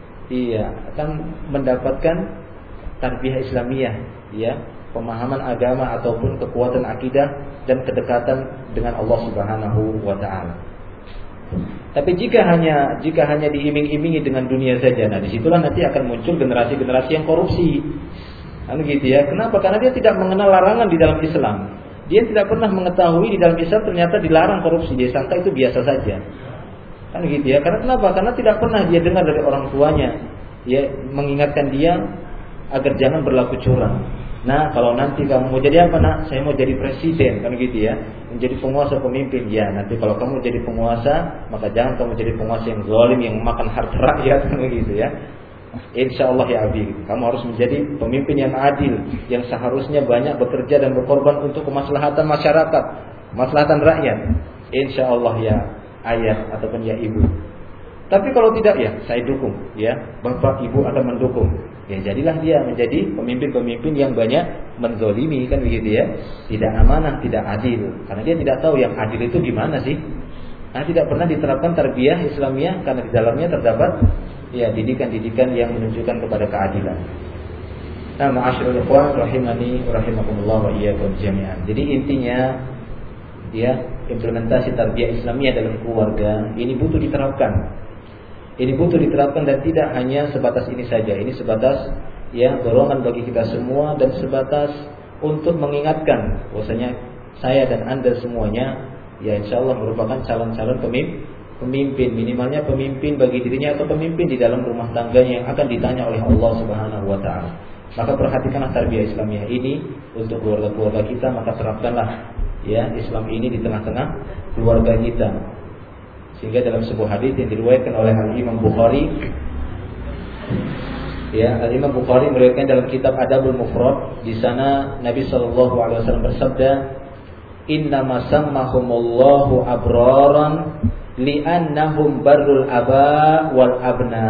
mendapatkan tarbiyah Islamiyah, ya, pemahaman agama ataupun kekuatan akidah dan kedekatan dengan Allah Subhanahu wa taala. Tapi jika hanya diiming-imingi dengan dunia saja, nah disitulah nanti akan muncul generasi-generasi yang korupsi. Kan gitu ya. Kenapa? Karena dia tidak mengenal larangan di dalam Islam. Dia tidak pernah mengetahui di dalam Islam ternyata dilarang korupsi. Dia sangka itu biasa saja. Kan gitu ya. Karena kenapa? Karena tidak pernah dia dengar dari orang tuanya ya mengingatkan dia agar jangan berlaku curang. Nah, kalau nanti kamu mau jadi apa, nak? Saya mau jadi presiden, kan gitu ya. Menjadi penguasa, pemimpin. Ya, nanti kalau kamu jadi penguasa, maka jangan kamu jadi penguasa yang zalim, yang makan harta rakyat, kan gitu ya. Insyaallah ya Abi, kamu harus menjadi pemimpin yang adil, yang seharusnya banyak bekerja dan berkorban untuk kemaslahatan masyarakat, kemaslahatan rakyat. Insyaallah ya ayah ataupun ya ibu. Tapi kalau tidak ya saya dukung, ya bapak ibu akan mendukung. Ya jadilah dia menjadi pemimpin-pemimpin yang banyak menzolimi, kan begitu ya. Tidak amanah, tidak adil. Karena dia tidak tahu yang adil itu gimana sih. Nah, tidak pernah diterapkan tarbiyah Islamiyah karena di dalamnya terdapat ya didikan-didikan yang menunjukkan kepada keadilan. Nah, ma'asyiral ikhwan rahimani rahimakumullah wa iyyakum jami'an. Jadi intinya ya implementasi tarbiyah Islamiyah dalam keluarga ini butuh diterapkan. Ini butuh diterapkan dan tidak hanya sebatas ini saja. Ini sebatas ya dorongan bagi kita semua dan sebatas untuk mengingatkan bahwasanya saya dan Anda semuanya ya insyaallah merupakan calon-calon pemimpin, minimalnya pemimpin bagi dirinya atau pemimpin di dalam rumah tangganya yang akan ditanya oleh Allah Subhanahu wa taala. Maka perhatikanlah tarbiyah Islamiyah ini untuk keluarga-keluarga kita, maka terapkanlah ya Islam ini di tengah-tengah keluarga kita. Sehingga dalam sebuah hadis yang diriwayatkan oleh Al-Imam Bukhari, ya Al-Imam Bukhari meriwayatkan dalam kitab Adabul Mufrad, di sana Nabi sallallahu alaihi wasallam bersabda, "Innama sammahumullahu abraran li'annahum barrul aba wal abna."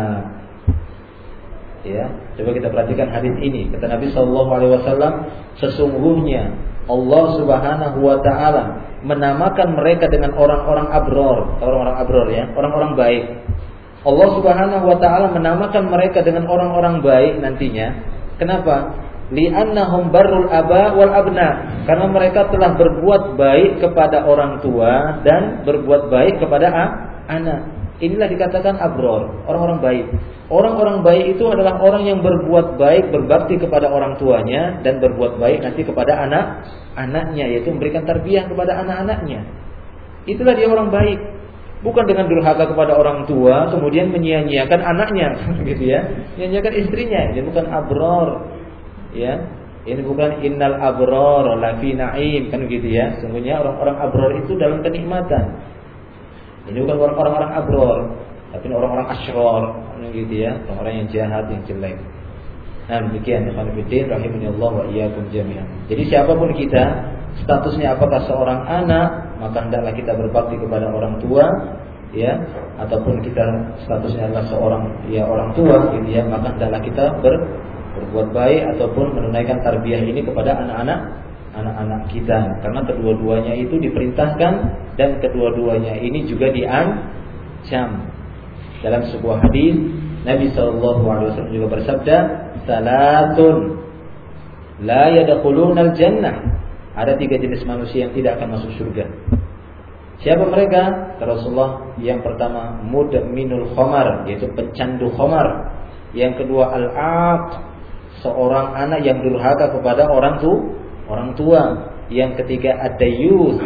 Ya, coba kita perhatikan hadis ini. Kata Nabi sallallahu alaihi wasallam, sesungguhnya Allah Subhanahu wa taala menamakan mereka dengan orang-orang abror, orang-orang abror ya, orang-orang baik. Allah Subhanahu wa taala menamakan mereka dengan orang-orang baik nantinya. Kenapa? Li'annahum barrul aba wal abna. Karena mereka telah berbuat baik kepada orang tua dan berbuat baik kepada anak. Inilah dikatakan abror, orang-orang baik. Orang-orang baik itu adalah orang yang berbuat baik, berbakti kepada orang tuanya dan berbuat baik nanti kepada anak-anaknya, yaitu memberikan tarbiyah kepada anak-anaknya. Itulah dia orang baik. Bukan dengan durhaka kepada orang tua kemudian menyia-nyiakan anaknya, gitu ya. Menyia-nyiakan istrinya, dia bukan abror. Ya. Ini bukan innal abror lafi na'im, kan gitu ya. Sungguhnya orang-orang abror itu dalam kenikmatan. Ini bukan orang-orang abror, tapi orang-orang asyror, gitu ya, orang-orang yang jahat, yang jelek. Nah, demikian ikhwan fillah rahimahullah wa iyyakum jami'an. Jadi siapapun kita, statusnya apakah seorang anak, maka hendaklah kita berbakti kepada orang tua, ya, ataupun kita statusnya adalah seorang orang tua, gitu ya, maka hendaklah kita berbuat baik ataupun menunaikan tarbiyah ini kepada anak-anak kita, karena kedua-duanya itu diperintahkan dan kedua-duanya ini juga diancam. Dalam sebuah hadis Nabi SAW juga bersabda, salatun la yadkhulunal jannah. Ada 3 jenis manusia yang tidak akan masuk surga. Siapa mereka? Rasulullah, yang pertama mudminul khamar, yaitu pecandu khamar. Yang kedua al-aq, seorang anak yang durhaka kepada orang tua. Yang ketiga ad-dayyus.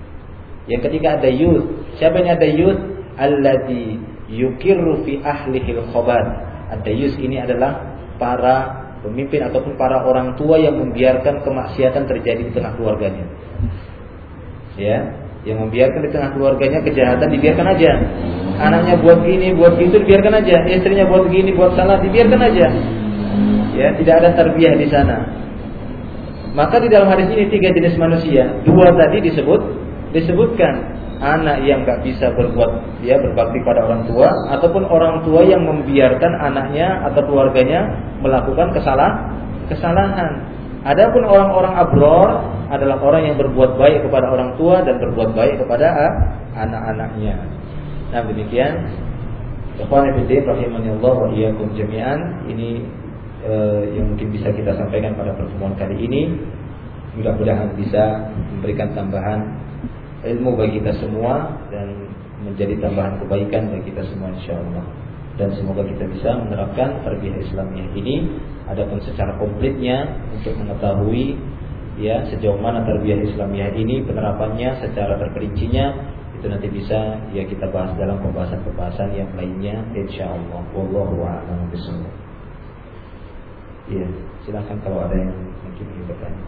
Siapa yang ad-dayyus? Alladzi yukirru fi ahlihil khabar. Ad-dayyus ini adalah para pemimpin ataupun para orang tua yang membiarkan kemaksiatan terjadi di tengah keluarganya. Ya, yang membiarkan di tengah keluarganya kejahatan dibiarkan aja. Anaknya buat gini, buat gitu dibiarkan aja. Istrinya buat gini, buat salah dibiarkan aja. Ya, tidak ada tarbiyah di sana. Maka di dalam hadis ini 3 jenis manusia. 2 tadi disebutkan anak yang enggak bisa berbakti pada orang tua, ataupun orang tua yang membiarkan anaknya atau keluarganya melakukan kesalahan. Adapun orang-orang abror adalah orang yang berbuat baik kepada orang tua dan berbuat baik kepada anak-anaknya. Nah, demikian ikhwan fillah rahimanillah wa iyyakum jami'an. Ini yang mungkin bisa kita sampaikan pada pertemuan kali ini. Mudah-mudahan bisa memberikan tambahan ilmu bagi kita semua dan menjadi tambahan kebaikan bagi kita semua insyaallah. Dan semoga kita bisa menerapkan tarbiyah Islamiyah ini, adapun secara komplitnya untuk mengetahui ya sejauh mana tarbiyah Islamiyah ini penerapannya secara terperincinya, itu nanti bisa ya kita bahas dalam pembahasan-pembahasan yang lainnya insyaallah. Wallahu a'lam bishawab. Iya, silakan kalau ada yang mungkin ingin bertanya.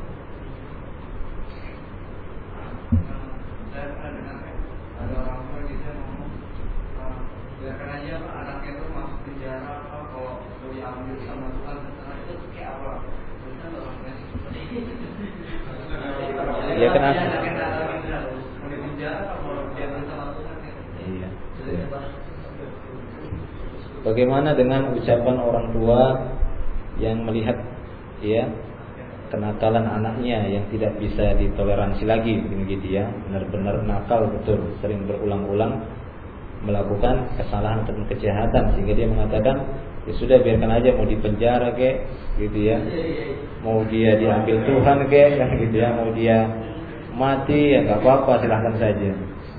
Saya pernah dengar ada orang tua gitu ngomong, biarkan aja anaknya itu masuk penjara kalau diambil sama Tuhan, itu kayak apa? Kita orangnya seperti ini. Ya kenapa? Mau di penjara kalau diambil sama Tuhan? Iya. Bagaimana dengan ucapan orang tua yang melihat ya kenakalan anaknya yang tidak bisa ditoleransi lagi, begitu ya, benar-benar nakal betul, sering berulang-ulang melakukan kesalahan atau kejahatan, sehingga dia mengatakan ya sudah biarkan aja, mau dipenjara kek, gitu ya, mau dia diambil Tuhan kek, gitu ya, mau dia mati ya nggak apa-apa, silahkan saja.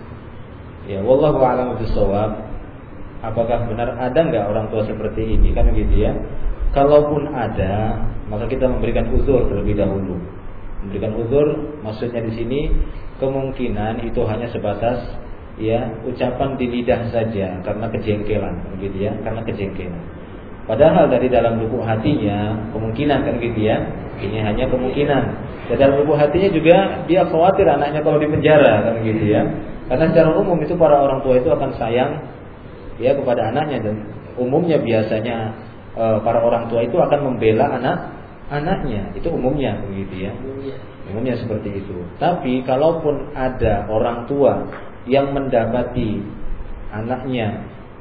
Ya, wallahu a'lam bishawab. Apakah benar ada nggak orang tua seperti ini, kan begitu ya? Kalaupun ada, maka kita memberikan uzur terlebih dahulu. Memberikan uzur, maksudnya di sini kemungkinan itu hanya sebatas ya ucapan di lidah saja karena kejengkelan, begitu ya, karena kejengkelan. Padahal dari dalam lubuk hatinya kemungkinan, kan gitu ya, ini hanya kemungkinan. Dan dalam lubuk hatinya juga dia khawatir anaknya kalau di penjara, kan gitu ya. Karena secara umum itu para orang tua itu akan sayang ya kepada anaknya, dan umumnya biasanya para orang tua itu akan membela anaknya, itu umumnya begitu ya. Umumnya seperti itu. Tapi kalaupun ada orang tua yang mendapati anaknya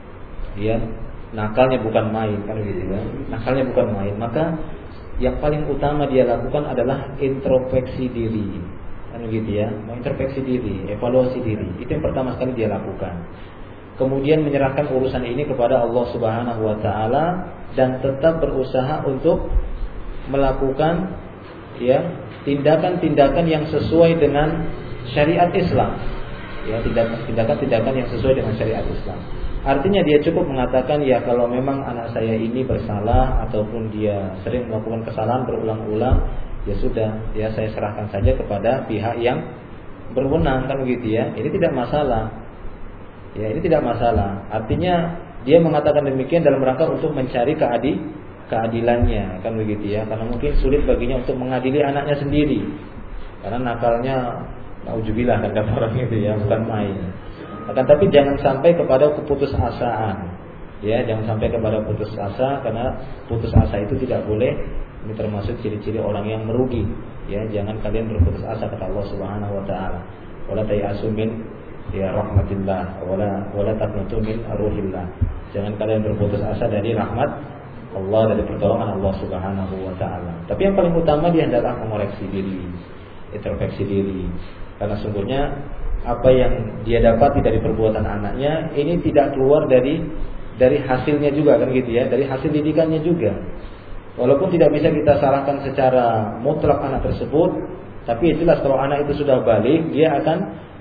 ya nakalnya bukan main, kan gitu ya. Nakalnya bukan main, maka yang paling utama dia lakukan adalah introspeksi diri. Kan gitu ya, introspeksi diri, evaluasi diri. Itu yang pertama sekali dia lakukan. Kemudian menyerahkan urusan ini kepada Allah Subhanahu wa taala dan tetap berusaha untuk melakukan ya tindakan-tindakan yang sesuai dengan syariat Islam. Ya, tindakan-tindakan yang sesuai dengan syariat Islam. Artinya dia cukup mengatakan ya kalau memang anak saya ini bersalah ataupun dia sering melakukan kesalahan berulang-ulang, ya sudah, ya saya serahkan saja kepada pihak yang berwenang, kan begitu ya. Ini tidak masalah. Ya, ini tidak masalah. Artinya dia mengatakan demikian dalam rangka untuk mencari keadilannya, kan begitu ya. Karena mungkin sulit baginya untuk mengadili anaknya sendiri. Karena nakalnya nauzubillah kan kata orang itu ya, bukan main. Akan tapi jangan sampai kepada keputusasaan. Ya, jangan sampai kepada putus asa, karena putus asa itu tidak boleh. Ini termasuk ciri-ciri orang yang merugi. Ya, jangan kalian berputus asa kata Allah Subhanahu wa taala. Wala tayasu min ya rahmatillah wala taqnatu min ruhillah. Jangan kalian berputus asa dari rahmat Allah, dari pertolongan Allah Subhanahu wa taala. Tapi yang paling utama dia adalah mengoreksi diri, introspeksi diri. Karena sungguhnya apa yang dia dapati dari perbuatan anaknya ini tidak keluar dari hasilnya juga kan gitu ya, dari hasil didikannya juga. Walaupun tidak bisa kita salahkan secara mutlak anak tersebut, tapi jelas kalau anak itu sudah balik, dia akan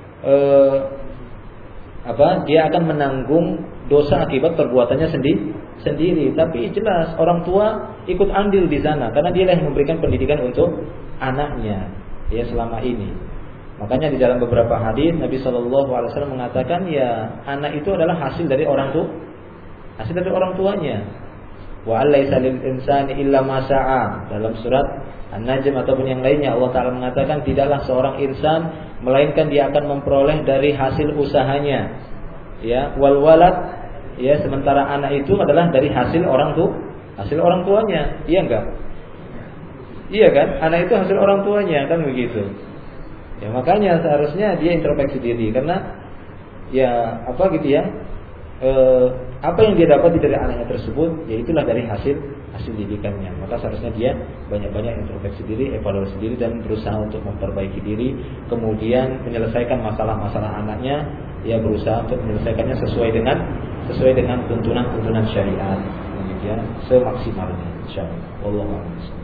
dia akan menanggung dosa akibat perbuatannya sendiri. Tapi jelas orang tua ikut andil di sana karena dia yang memberikan pendidikan untuk anaknya ya selama ini. Makanya di dalam beberapa hadis Nabi SAW mengatakan ya anak itu adalah hasil dari orang tuanya. Wa alaysa lil insani illa ma sa'a. Dalam surat An-Najm ataupun yang lainnya Allah Ta'ala mengatakan tidaklah seorang insan melainkan dia akan memperoleh dari hasil usahanya. Ya, wal walad ya, sementara anak itu adalah dari hasil orang tuanya. Iya enggak? Iya kan? Anak itu hasil orang tuanya kan begitu. Ya makanya seharusnya dia introspeksi diri karena ya apa gitu ya. Apa yang dia dapat dari anaknya tersebut, ya itulah dari hasil didikannya. Maka seharusnya dia banyak-banyak introspeksi diri, evaluasi diri dan berusaha untuk memperbaiki diri, kemudian menyelesaikan masalah-masalah anaknya, ya berusaha untuk menyelesaikannya sesuai dengan tuntunan syariat, kemudian semaksimalnya, insyaallah. Wallahu a'lam.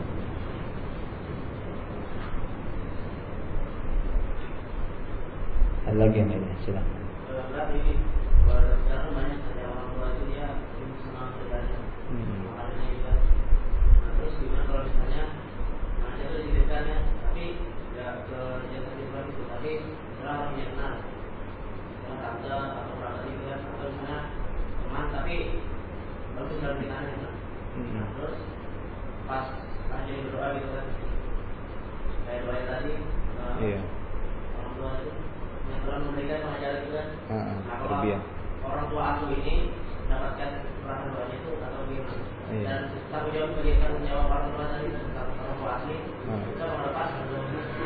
Ada lagi yang lainnya, silakan. Sekarang banyak ada orang tua itu dia senang belajar, makanya juga. Nah terus gimana kalau misalnya anak itu dititipkannya, tapi nggak ke jasa titipan itu, tapi setelah orang yang kenal, yang tante atau kerabat itu kan, atau misalnya teman, tapi bagus dalam pernikahan gitu. Nah terus pas aja berdoa gitu kan, kayak doa tadi, orang tua itu yang Tuhan memberikan pengajaran itu kan. Nah kalau orang tua asuh ini mendapatkan peranan doanya itu atau gimana? Dan tanggung jawab bagaimana menjawab orang tua tadi tentang orang tua asli kita melepas atau?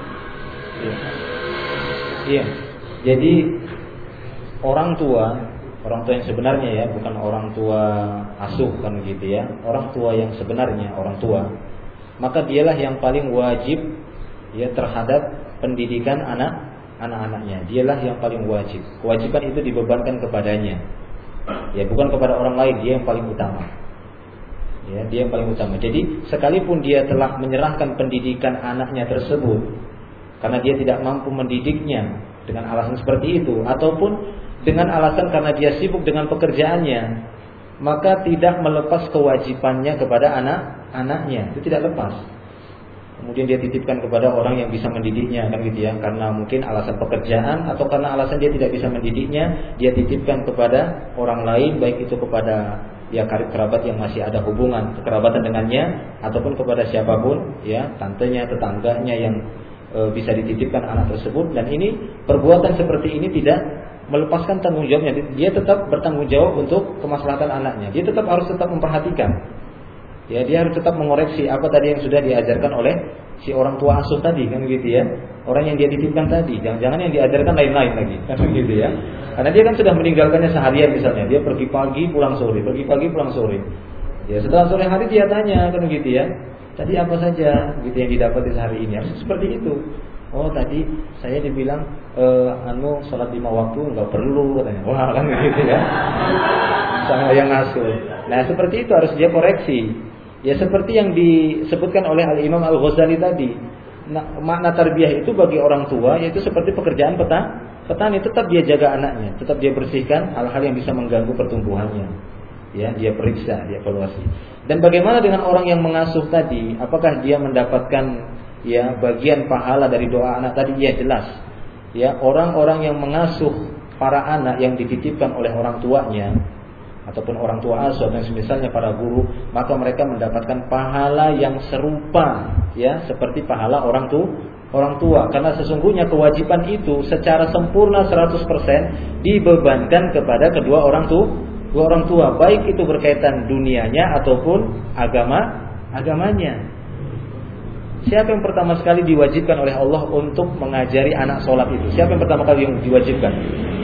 Iya. Jadi orang tua yang sebenarnya ya, bukan orang tua asuh kan gitu ya. Orang tua yang sebenarnya orang tua, maka dialah yang paling wajib ya terhadap pendidikan anak-anaknya. Dialah yang paling wajib. Kewajiban itu dibebankan kepadanya. Ya, bukan kepada orang lain, dia yang paling utama. Ya, dia yang paling utama. Jadi, sekalipun dia telah menyerahkan pendidikan anaknya tersebut karena dia tidak mampu mendidiknya dengan alasan seperti itu ataupun dengan alasan karena dia sibuk dengan pekerjaannya, maka tidak melepas kewajibannya kepada anak-anaknya. Itu tidak lepas. Kemudian dia titipkan kepada orang yang bisa mendidiknya kan gitu ya, karena mungkin alasan pekerjaan atau karena alasan dia tidak bisa mendidiknya, dia titipkan kepada orang lain, baik itu kepada ya karib kerabat yang masih ada hubungan kekerabatan dengannya ataupun kepada siapapun ya, tantenya, tetangganya yang bisa dititipkan anak tersebut. Dan ini perbuatan seperti ini tidak melepaskan tanggung jawabnya. Dia tetap bertanggung jawab untuk kemaslahatan anaknya. Dia harus tetap memperhatikan. Ya, dia harus tetap mengoreksi apa tadi yang sudah diajarkan oleh si orang tua asuh tadi kan gitu ya. Orang yang dia titipkan tadi, jangan-jangan yang diajarkan lain-lain lagi kan gitu ya. Karena dia kan sudah meninggalkannya seharian misalnya, dia pergi pagi pulang sore. Ya, setelah sore hari dia tanya kan gitu ya. Tadi apa saja gitu yang didapat di hari ini? Harus seperti itu. Oh, tadi saya dibilang sholat 5 waktu enggak perlu katanya. Wah, kan gitu ya. Sama yang ngasuh. Nah, seperti itu harus dia koreksi. Ya seperti yang disebutkan oleh Al-Imam Al-Ghazali tadi. Makna tarbiyah itu bagi orang tua yaitu seperti pekerjaan petani, tetap dia jaga anaknya, tetap dia bersihkan hal-hal yang bisa mengganggu pertumbuhannya. Ya, dia periksa, dia evaluasi. Dan bagaimana dengan orang yang mengasuh tadi? Apakah dia mendapatkan ya bagian pahala dari doa anak tadi? Ya jelas. Ya, orang-orang yang mengasuh para anak yang dititipkan oleh orang tuanya ataupun orang tua asuh dan semisalnya para guru, maka mereka mendapatkan pahala yang serupa ya seperti pahala orang tua karena sesungguhnya kewajiban itu secara sempurna 100% dibebankan kepada kedua orang tua, baik itu berkaitan dunianya ataupun agamanya. Siapa yang pertama sekali diwajibkan oleh Allah untuk mengajari anak sholat itu? Siapa yang pertama kali yang diwajibkan?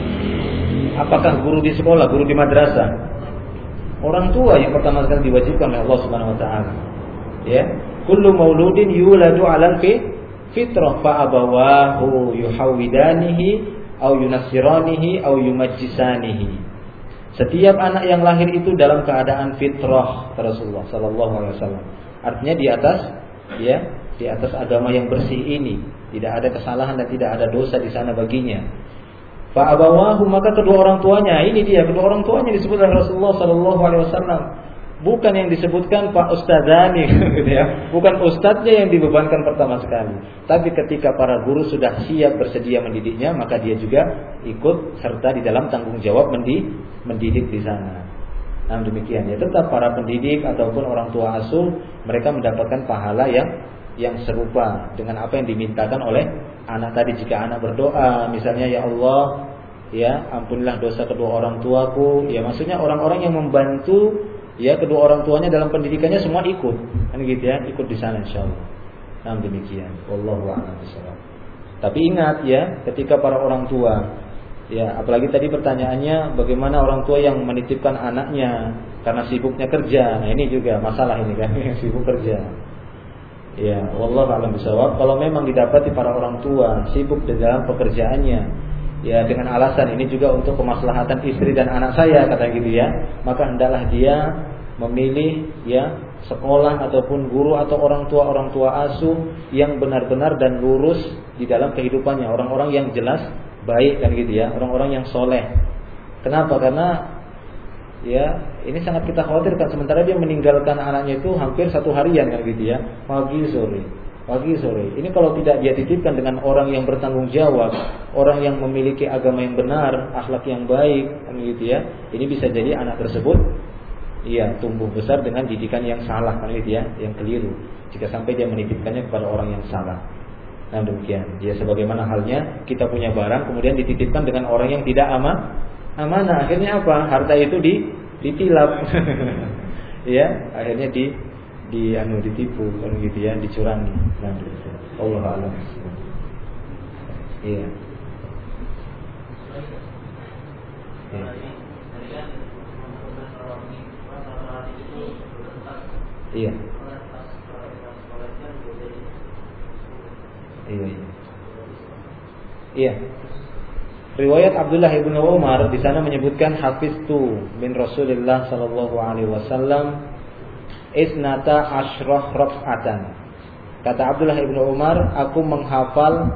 Apakah guru di sekolah, guru di madrasah? Orang tua yang pertama sekali diwajibkan oleh Allah Subhanahu wa taala. Ya, kullu mauludin yuladu 'alal fitrah fa abawahu yuhawidanihi aw yunassiranihi aw yumajjisanihi. Setiap anak yang lahir itu dalam keadaan fitrah, Rasulullah sallallahu alaihi wasallam. Artinya di atas agama yang bersih ini, tidak ada kesalahan dan tidak ada dosa di sana baginya. Fa abawahu, maka kedua orang tuanya, ini dia kedua orang tuanya disebut oleh Rasulullah sallallahu alaihi wasallam. Bukan yang disebutkan Pak Ustadzani gitu ya. Bukan ustadznya yang dibebankan pertama sekali. Tapi ketika para guru sudah siap bersedia mendidiknya, maka dia juga ikut serta di dalam tanggung jawab mendidik di sana. Nah, demikian ya. Tetap para pendidik ataupun orang tua asuh, mereka mendapatkan pahala yang serupa dengan apa yang dimintakan oleh anak tadi. Jika anak berdoa, misalnya ya Allah, ya ampunilah dosa kedua orang tuaku, ya maksudnya orang-orang yang membantu ya kedua orang tuanya dalam pendidikannya semua ikut, kan gitu ya, ikut di sana insyaallah. Nah, demikian. Wallahu a'lam bishawab. Tapi ingat ya, ketika para orang tua, ya apalagi tadi pertanyaannya bagaimana orang tua yang menitipkan anaknya karena sibuknya kerja. Nah, ini juga masalah ini kan, sibuk kerja. Ya, wallahu a'lam bishawab. Kalau memang didapati para orang tua sibuk di dalam pekerjaannya, ya dengan alasan ini juga untuk kemaslahatan istri dan anak saya, kata gitu ya, maka hendaklah dia memilih ya sekolah ataupun guru atau orang tua asuh yang benar-benar dan lurus di dalam kehidupannya, orang-orang yang jelas baik, kan gitu ya, orang-orang yang soleh. Kenapa? Karena ya ini sangat kita khawatirkan, sementara dia meninggalkan anaknya itu hampir 1 harian, kan gitu ya, pagi sore. Ini kalau tidak dia titipkan dengan orang yang bertanggung jawab, orang yang memiliki agama yang benar, akhlak yang baik, kan gitu ya, ini bisa jadi anak tersebut iya tumbuh besar dengan didikan yang salah, kan gitu ya, yang keliru, jika sampai dia menitipkannya kepada orang yang salah. Nah, demikian. Ya sebagaimana halnya kita punya barang kemudian dititipkan dengan orang yang tidak amanah, akhirnya apa? Harta itu ditilap. Ya, akhirnya ditipu, kan gitu ya, dicurangi. Nah, Allah a'lam. Iya. Iya. Iya. Riwayat Abdullah bin Umar di sana menyebutkan hafiztu min Rasulillah sallallahu alaihi wasallam isnata asyrah rak'atan. Kata Abdullah bin Umar, aku menghafal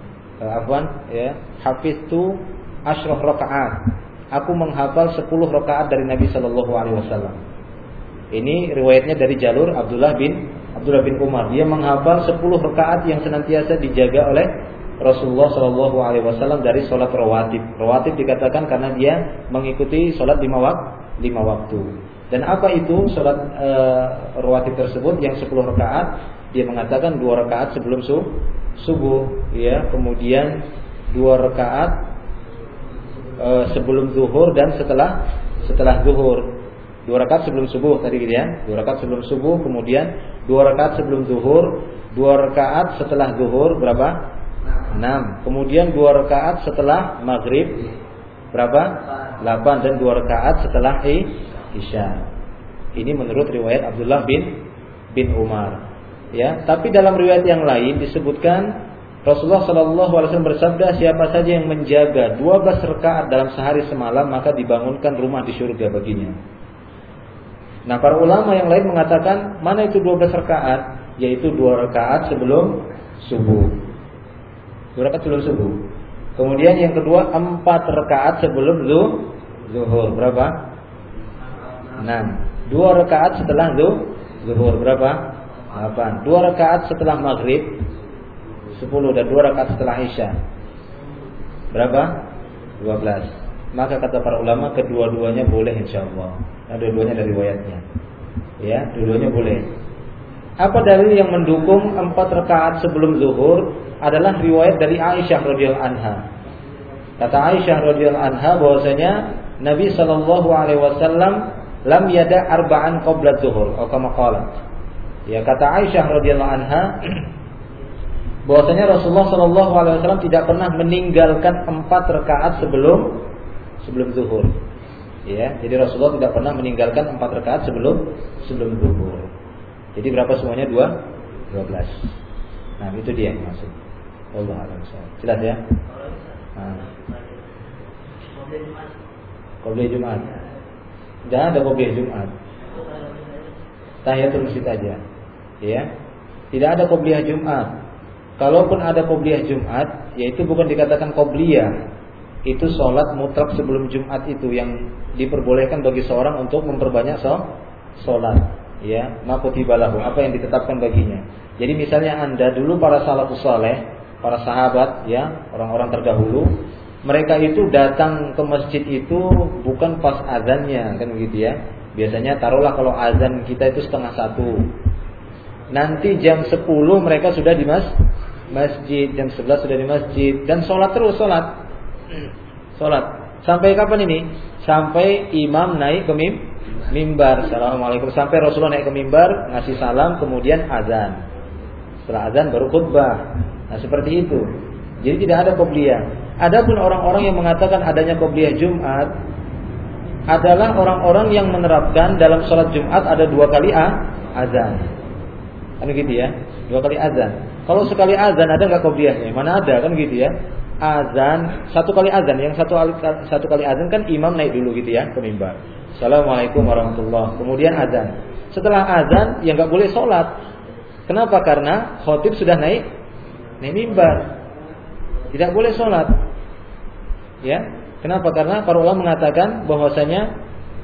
hafiztu asyrah rak'at. Aku menghafal 10 rakaat dari Nabi sallallahu alaihi wasallam. Ini riwayatnya dari jalur Abdullah bin Umar. Dia menghafal 10 rakaat yang senantiasa dijaga oleh Rasulullah sallallahu alaihi wasallam dari salat rawatib. Rawatib dikatakan karena dia mengikuti salat 5 waktu. Dan apa itu salat rawatib tersebut yang 10 rakaat? Dia mengatakan 2 rakaat sebelum subuh, ya, kemudian 2 rakaat sebelum zuhur dan setelah zuhur. 2 rakaat sebelum subuh tadi gitu ya. 2 rakaat sebelum subuh, kemudian 2 rakaat sebelum zuhur, 2 rakaat setelah zuhur berapa? 6. Kemudian 2 rakaat setelah maghrib berapa? 8, dan 2 rakaat setelah Isya. Ini menurut riwayat Abdullah bin Umar. Ya, tapi dalam riwayat yang lain disebutkan Rasulullah sallallahu alaihi wasallam bersabda, siapa saja yang menjaga 12 rakaat dalam sehari semalam, maka dibangunkan rumah di surga baginya. Nah, para ulama yang lain mengatakan mana itu 12 rakaat? Yaitu 2 rakaat sebelum subuh. 2 rakaat sebelum subuh. Kemudian yang kedua 4 rakaat sebelum zuhur. Berapa? 6. 2 rakaat setelah zuhur. Berapa? 8. 2 rakaat setelah maghrib 10, dan 2 rakaat setelah Isya berapa? 12. Maka kata para ulama kedua-duanya boleh insyaallah. Nah, dua-duanya dari riwayatnya. Ya, dua-duanya boleh. Apa dalil yang mendukung 4 rakaat sebelum zuhur? Adalah riwayat dari Aisyah radhiyallahu anha. Kata Aisyah radhiyallahu anha bahwasanya Nabi sallallahu alaihi wasallam lam yada arba'an qabla zuhur, atau kama qala. Ya, kata Aisyah radhiyallahu anha bahwasanya Rasulullah sallallahu alaihi wasallam tidak pernah meninggalkan 4 rakaat sebelum zuhur. Ya, jadi Rasulullah tidak pernah meninggalkan 4 rakaat sebelum zuhur. Jadi berapa semuanya? 12. Nah, itu dia yang maksud. Allah a'lam. Jelas ya? Qobliyah Jumat. Tidak ada qobliyah Jumat. Tahiyatul masjid aja. Ya. Tidak ada qobliyah Jumat. Kalaupun ada qobliyah Jumat, yaitu bukan dikatakan qobliyah. Itu sholat mutlak sebelum Jumat itu yang diperbolehkan bagi seorang untuk memperbanyak sholat. Ya, makutibalahu, apa yang ditetapkan baginya. Jadi misalnya Anda dulu para salafus saleh, para sahabat ya, orang-orang terdahulu, mereka itu datang ke masjid itu bukan pas azannya, kan begitu ya. Biasanya taruhlah kalau azan kita itu 12:30. Nanti jam 10 mereka sudah di masjid, jam 11 sudah di masjid dan sholat terus sholat. Sampai kapan ini? Sampai imam naik ke mimbar. Assalamualaikum. Sampai Rasulullah naik ke mimbar, ngasih salam, kemudian azan. Setelah azan baru khutbah. Nah, seperti itu. Jadi tidak ada qobliyah. Adapun orang-orang yang mengatakan adanya qobliyah Jumat adalah orang-orang yang menerapkan dalam sholat Jumat ada 2 kali azan. Kan gitu ya? 2 kali azan. Kalau sekali azan ada nggak qobliyahnya? Mana ada, kan gitu ya? Azan, 1 kali azan. Yang satu kali azan kan imam naik dulu gitu ya ke mimbar. Assalamualaikum warahmatullahi. Kemudian azan. Setelah azan ya nggak boleh sholat. Kenapa? Karena khotib sudah naik mimbar. Tidak boleh sholat. Ya. Kenapa? Karena para ulama mengatakan bahwasanya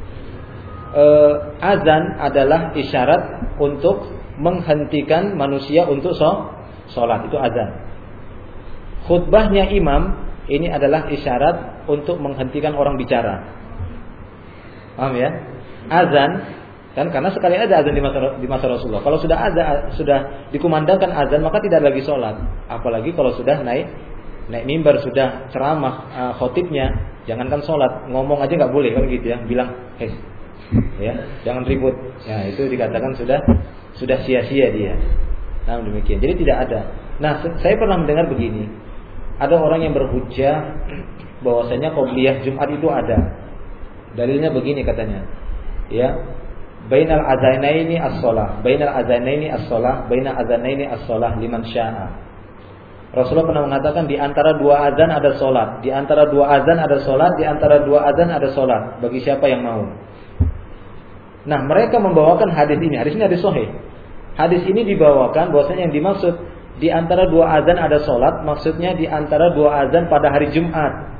azan adalah isyarat untuk menghentikan manusia untuk sholat. Itu azan. Khutbahnya imam ini adalah isyarat untuk menghentikan orang bicara. Paham ya? Azan kan karena sekali ada azan di masa Rasulullah. Kalau sudah dikumandangkan azan maka tidak lagi sholat. Apalagi kalau sudah naik mimbar, sudah ceramah khotibnya, jangankan sholat, ngomong aja nggak boleh kan gitu ya. Bilang, ya, jangan ribut. Ya, itu dikatakan sudah sia-sia dia. Nah, demikian. Jadi tidak ada. Nah, saya pernah mendengar begini. Ada orang yang berhujjah bahwasanya qobliyah Jumat itu ada. Dalilnya begini katanya. Ya. Bainal adzanaini as-shalah, bainal adzanaini as-shalah, bainal adzanaini as-shalah liman syaa. Rasulullah pernah mengatakan di antara 2 azan ada salat, di antara 2 azan ada salat, di antara 2 azan ada salat bagi siapa yang mau. Nah, mereka membawakan hadis ini. Hadis ini hadis sahih. Hadis ini dibawakan bahwasanya yang dimaksud di antara 2 azan ada sholat, maksudnya di antara 2 azan pada hari Jumat.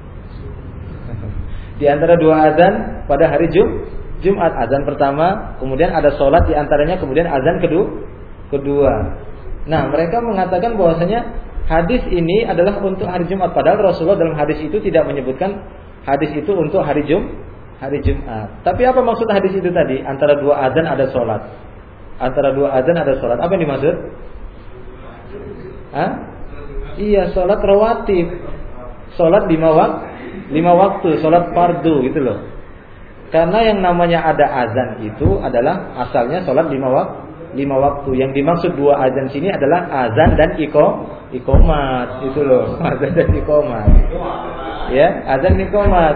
Di antara 2 azan pada hari Jumat, azan pertama, kemudian ada sholat di antaranya, kemudian azan kedua. Nah, mereka mengatakan bahwasanya hadis ini adalah untuk hari Jumat, padahal Rasulullah dalam hadis itu tidak menyebutkan hadis itu untuk hari Jumat. Tapi apa maksud hadis itu tadi? Antara 2 azan ada sholat. Antara 2 azan ada sholat. Apa yang dimaksud? Iya, sholat rawatib, sholat 5 waktu, sholat fardu gitu loh. Karena yang namanya ada azan itu adalah asalnya sholat 5 waktu. Yang dimaksud 2 azan sini adalah azan dan iqomat itu loh, azan dan iqomat. Ya, azan iqomat.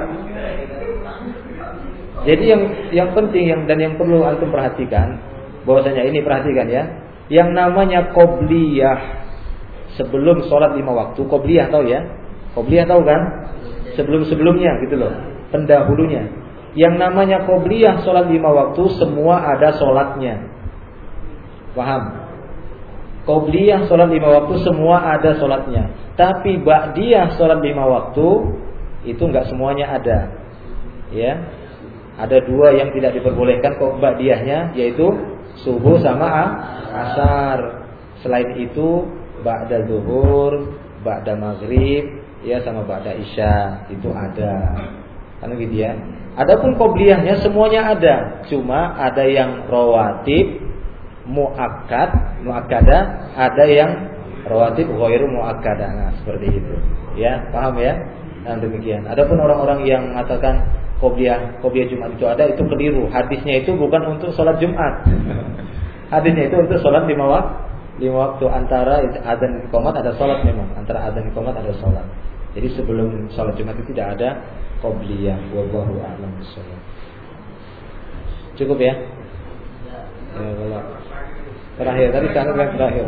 Jadi yang penting dan yang perlu antum perhatikan bahwasanya ini, perhatikan ya, yang namanya qobliyah sebelum sholat 5 waktu, qobliyah tahu ya? Qobliyah tahu kan? Sebelum-sebelumnya gitu loh, pendahulunya. Yang namanya qobliyah sholat 5 waktu semua ada sholatnya. Paham? Qobliyah sholat 5 waktu semua ada sholatnya. Tapi ba'diyah sholat 5 waktu itu enggak semuanya ada. Ya. Ada 2 yang tidak diperbolehkan kok ba'diyahnya, yaitu subuh sama asar. Selain itu ba'da zuhur, ba'da maghrib, ya sama ba'da isya itu ada. Kan gitu ya. Adapun qobliyahnya semuanya ada, cuma ada yang rawatib muakkadah, ada yang rawatib ghairu muakkadah. Nah, seperti itu. Ya, paham ya? Nah, demikian. Adapun orang-orang yang mengatakan qobliyah Jumat itu ada, itu keliru. Hadisnya itu bukan untuk sholat Jumat. Hadisnya itu untuk sholat 5 waktu. Antara adzan dan iqamah ada sholat memang. Antara adzan dan iqamah ada sholat. Jadi sebelum sholat Jumat itu tidak ada qobliyah. Wallahu a'lam bishawab. Cukup ya? Ya kalau terakhir tadi kan terakhir.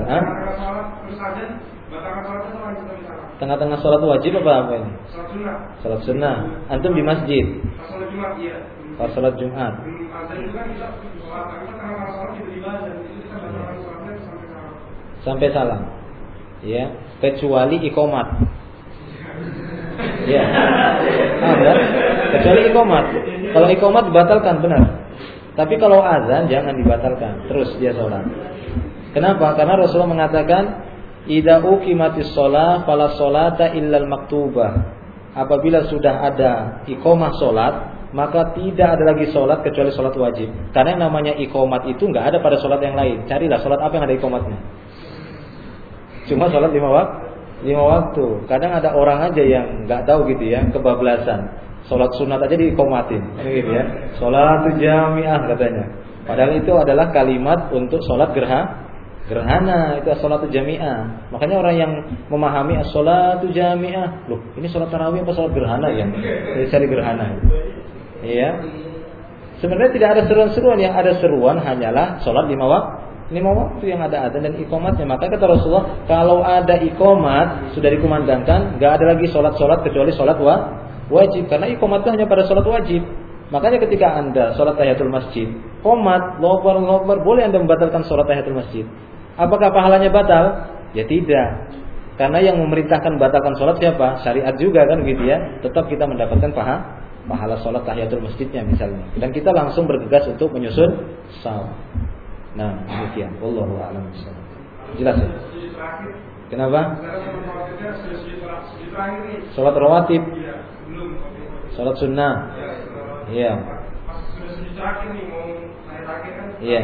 Tengah-tengah sholat wajib apa ini? Sholat sunnah. Antum di masjid. Sholat Jumat iya. Pas sholat Jumat. Sampai salam. Ya, kecuali iqamat. Ya. Ada. Kecuali iqamat. Kalau iqamat dibatalkan benar. Tapi kalau azan jangan dibatalkan. Terus dia sholat. Kenapa? Karena Rasulullah mengatakan, "Idza uqimatis shalah fala sholata illal maktubah." Apabila sudah ada iqamah sholat, maka tidak ada lagi sholat kecuali sholat wajib. Karena yang namanya iqamat itu nggak ada pada sholat yang lain. Carilah sholat apa yang ada iqamatnya. Cuma sholat 5 waktu. Kadang ada orang aja yang nggak tahu gitu ya, kebablasan. Sholat sunat aja diiqamatin, gitu ya. Sholat jamiah katanya. Padahal itu adalah kalimat untuk sholat gerhana, itu sholat jamiah. Makanya orang yang memahami sholat jamiah, loh ini sholat tarawih apa sholat gerhana ya? Jadi cari gerhana. Iya. Sebenarnya tidak ada seruan-seruan, yang ada seruan hanyalah sholat 5 waktu yang ada adzan dan iqamatnya. Maka kata Rasulullah, kalau ada iqamat sudah dikumandangkan, enggak ada lagi sholat kecuali sholat wajib. Karena iqamat itu hanya pada sholat wajib. Makanya ketika Anda sholat tahiyatul masjid, qomat, Allahu Akbar, boleh Anda membatalkan sholat tahiyatul masjid. Apakah pahalanya batal? Ya tidak. Karena yang memerintahkan batalkan sholat siapa? Syariat juga kan gitu ya. Tetap kita mendapatkan pahala sholat tahiyatul masjidnya misalnya. Dan kita langsung bergegas untuk menyusun shaf. Nah, demikian. Wallahu a'lam bishawab. Jelas ya? Kenapa? Sholat rawatib. Sholat sunnah. Iya. Iya.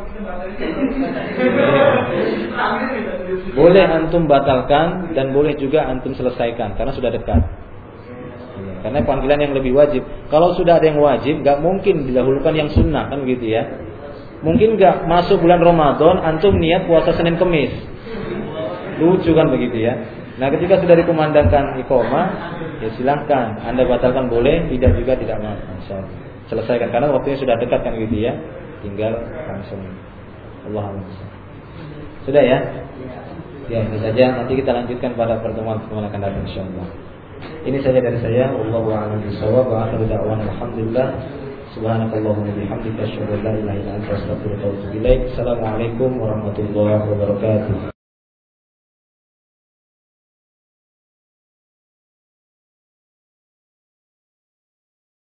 Boleh antum batalkan dan boleh juga antum selesaikan karena sudah dekat. Karena panggilan yang lebih wajib. Kalau sudah ada yang wajib, nggak mungkin didahulukan yang sunnah kan gitu ya. Mungkin nggak masuk bulan Ramadan, antum niat puasa Senin Kemis. Lucu kan begitu ya. Nah ketika sudah dikumandangkan iqamah, ya silahkan Anda batalkan boleh, tidak juga tidak masalah. Selesaikan karena waktunya sudah dekat kan gitu ya. Tinggal langsung. Allah Akbar. Sudah ya? Ya ini saja. Nanti kita lanjutkan pada pertemuan akan datang insyaallah. Ini saja dari saya. Wallahu a'lam bishawab. Wa akhiru da'wana alhamdulillah. Subhanakallahumma wa bihamdika asyhadu an la ilaha illa anta astaghfiruka wa atubu ilaik. Assalamualaikum warahmatullahi wabarakatuh.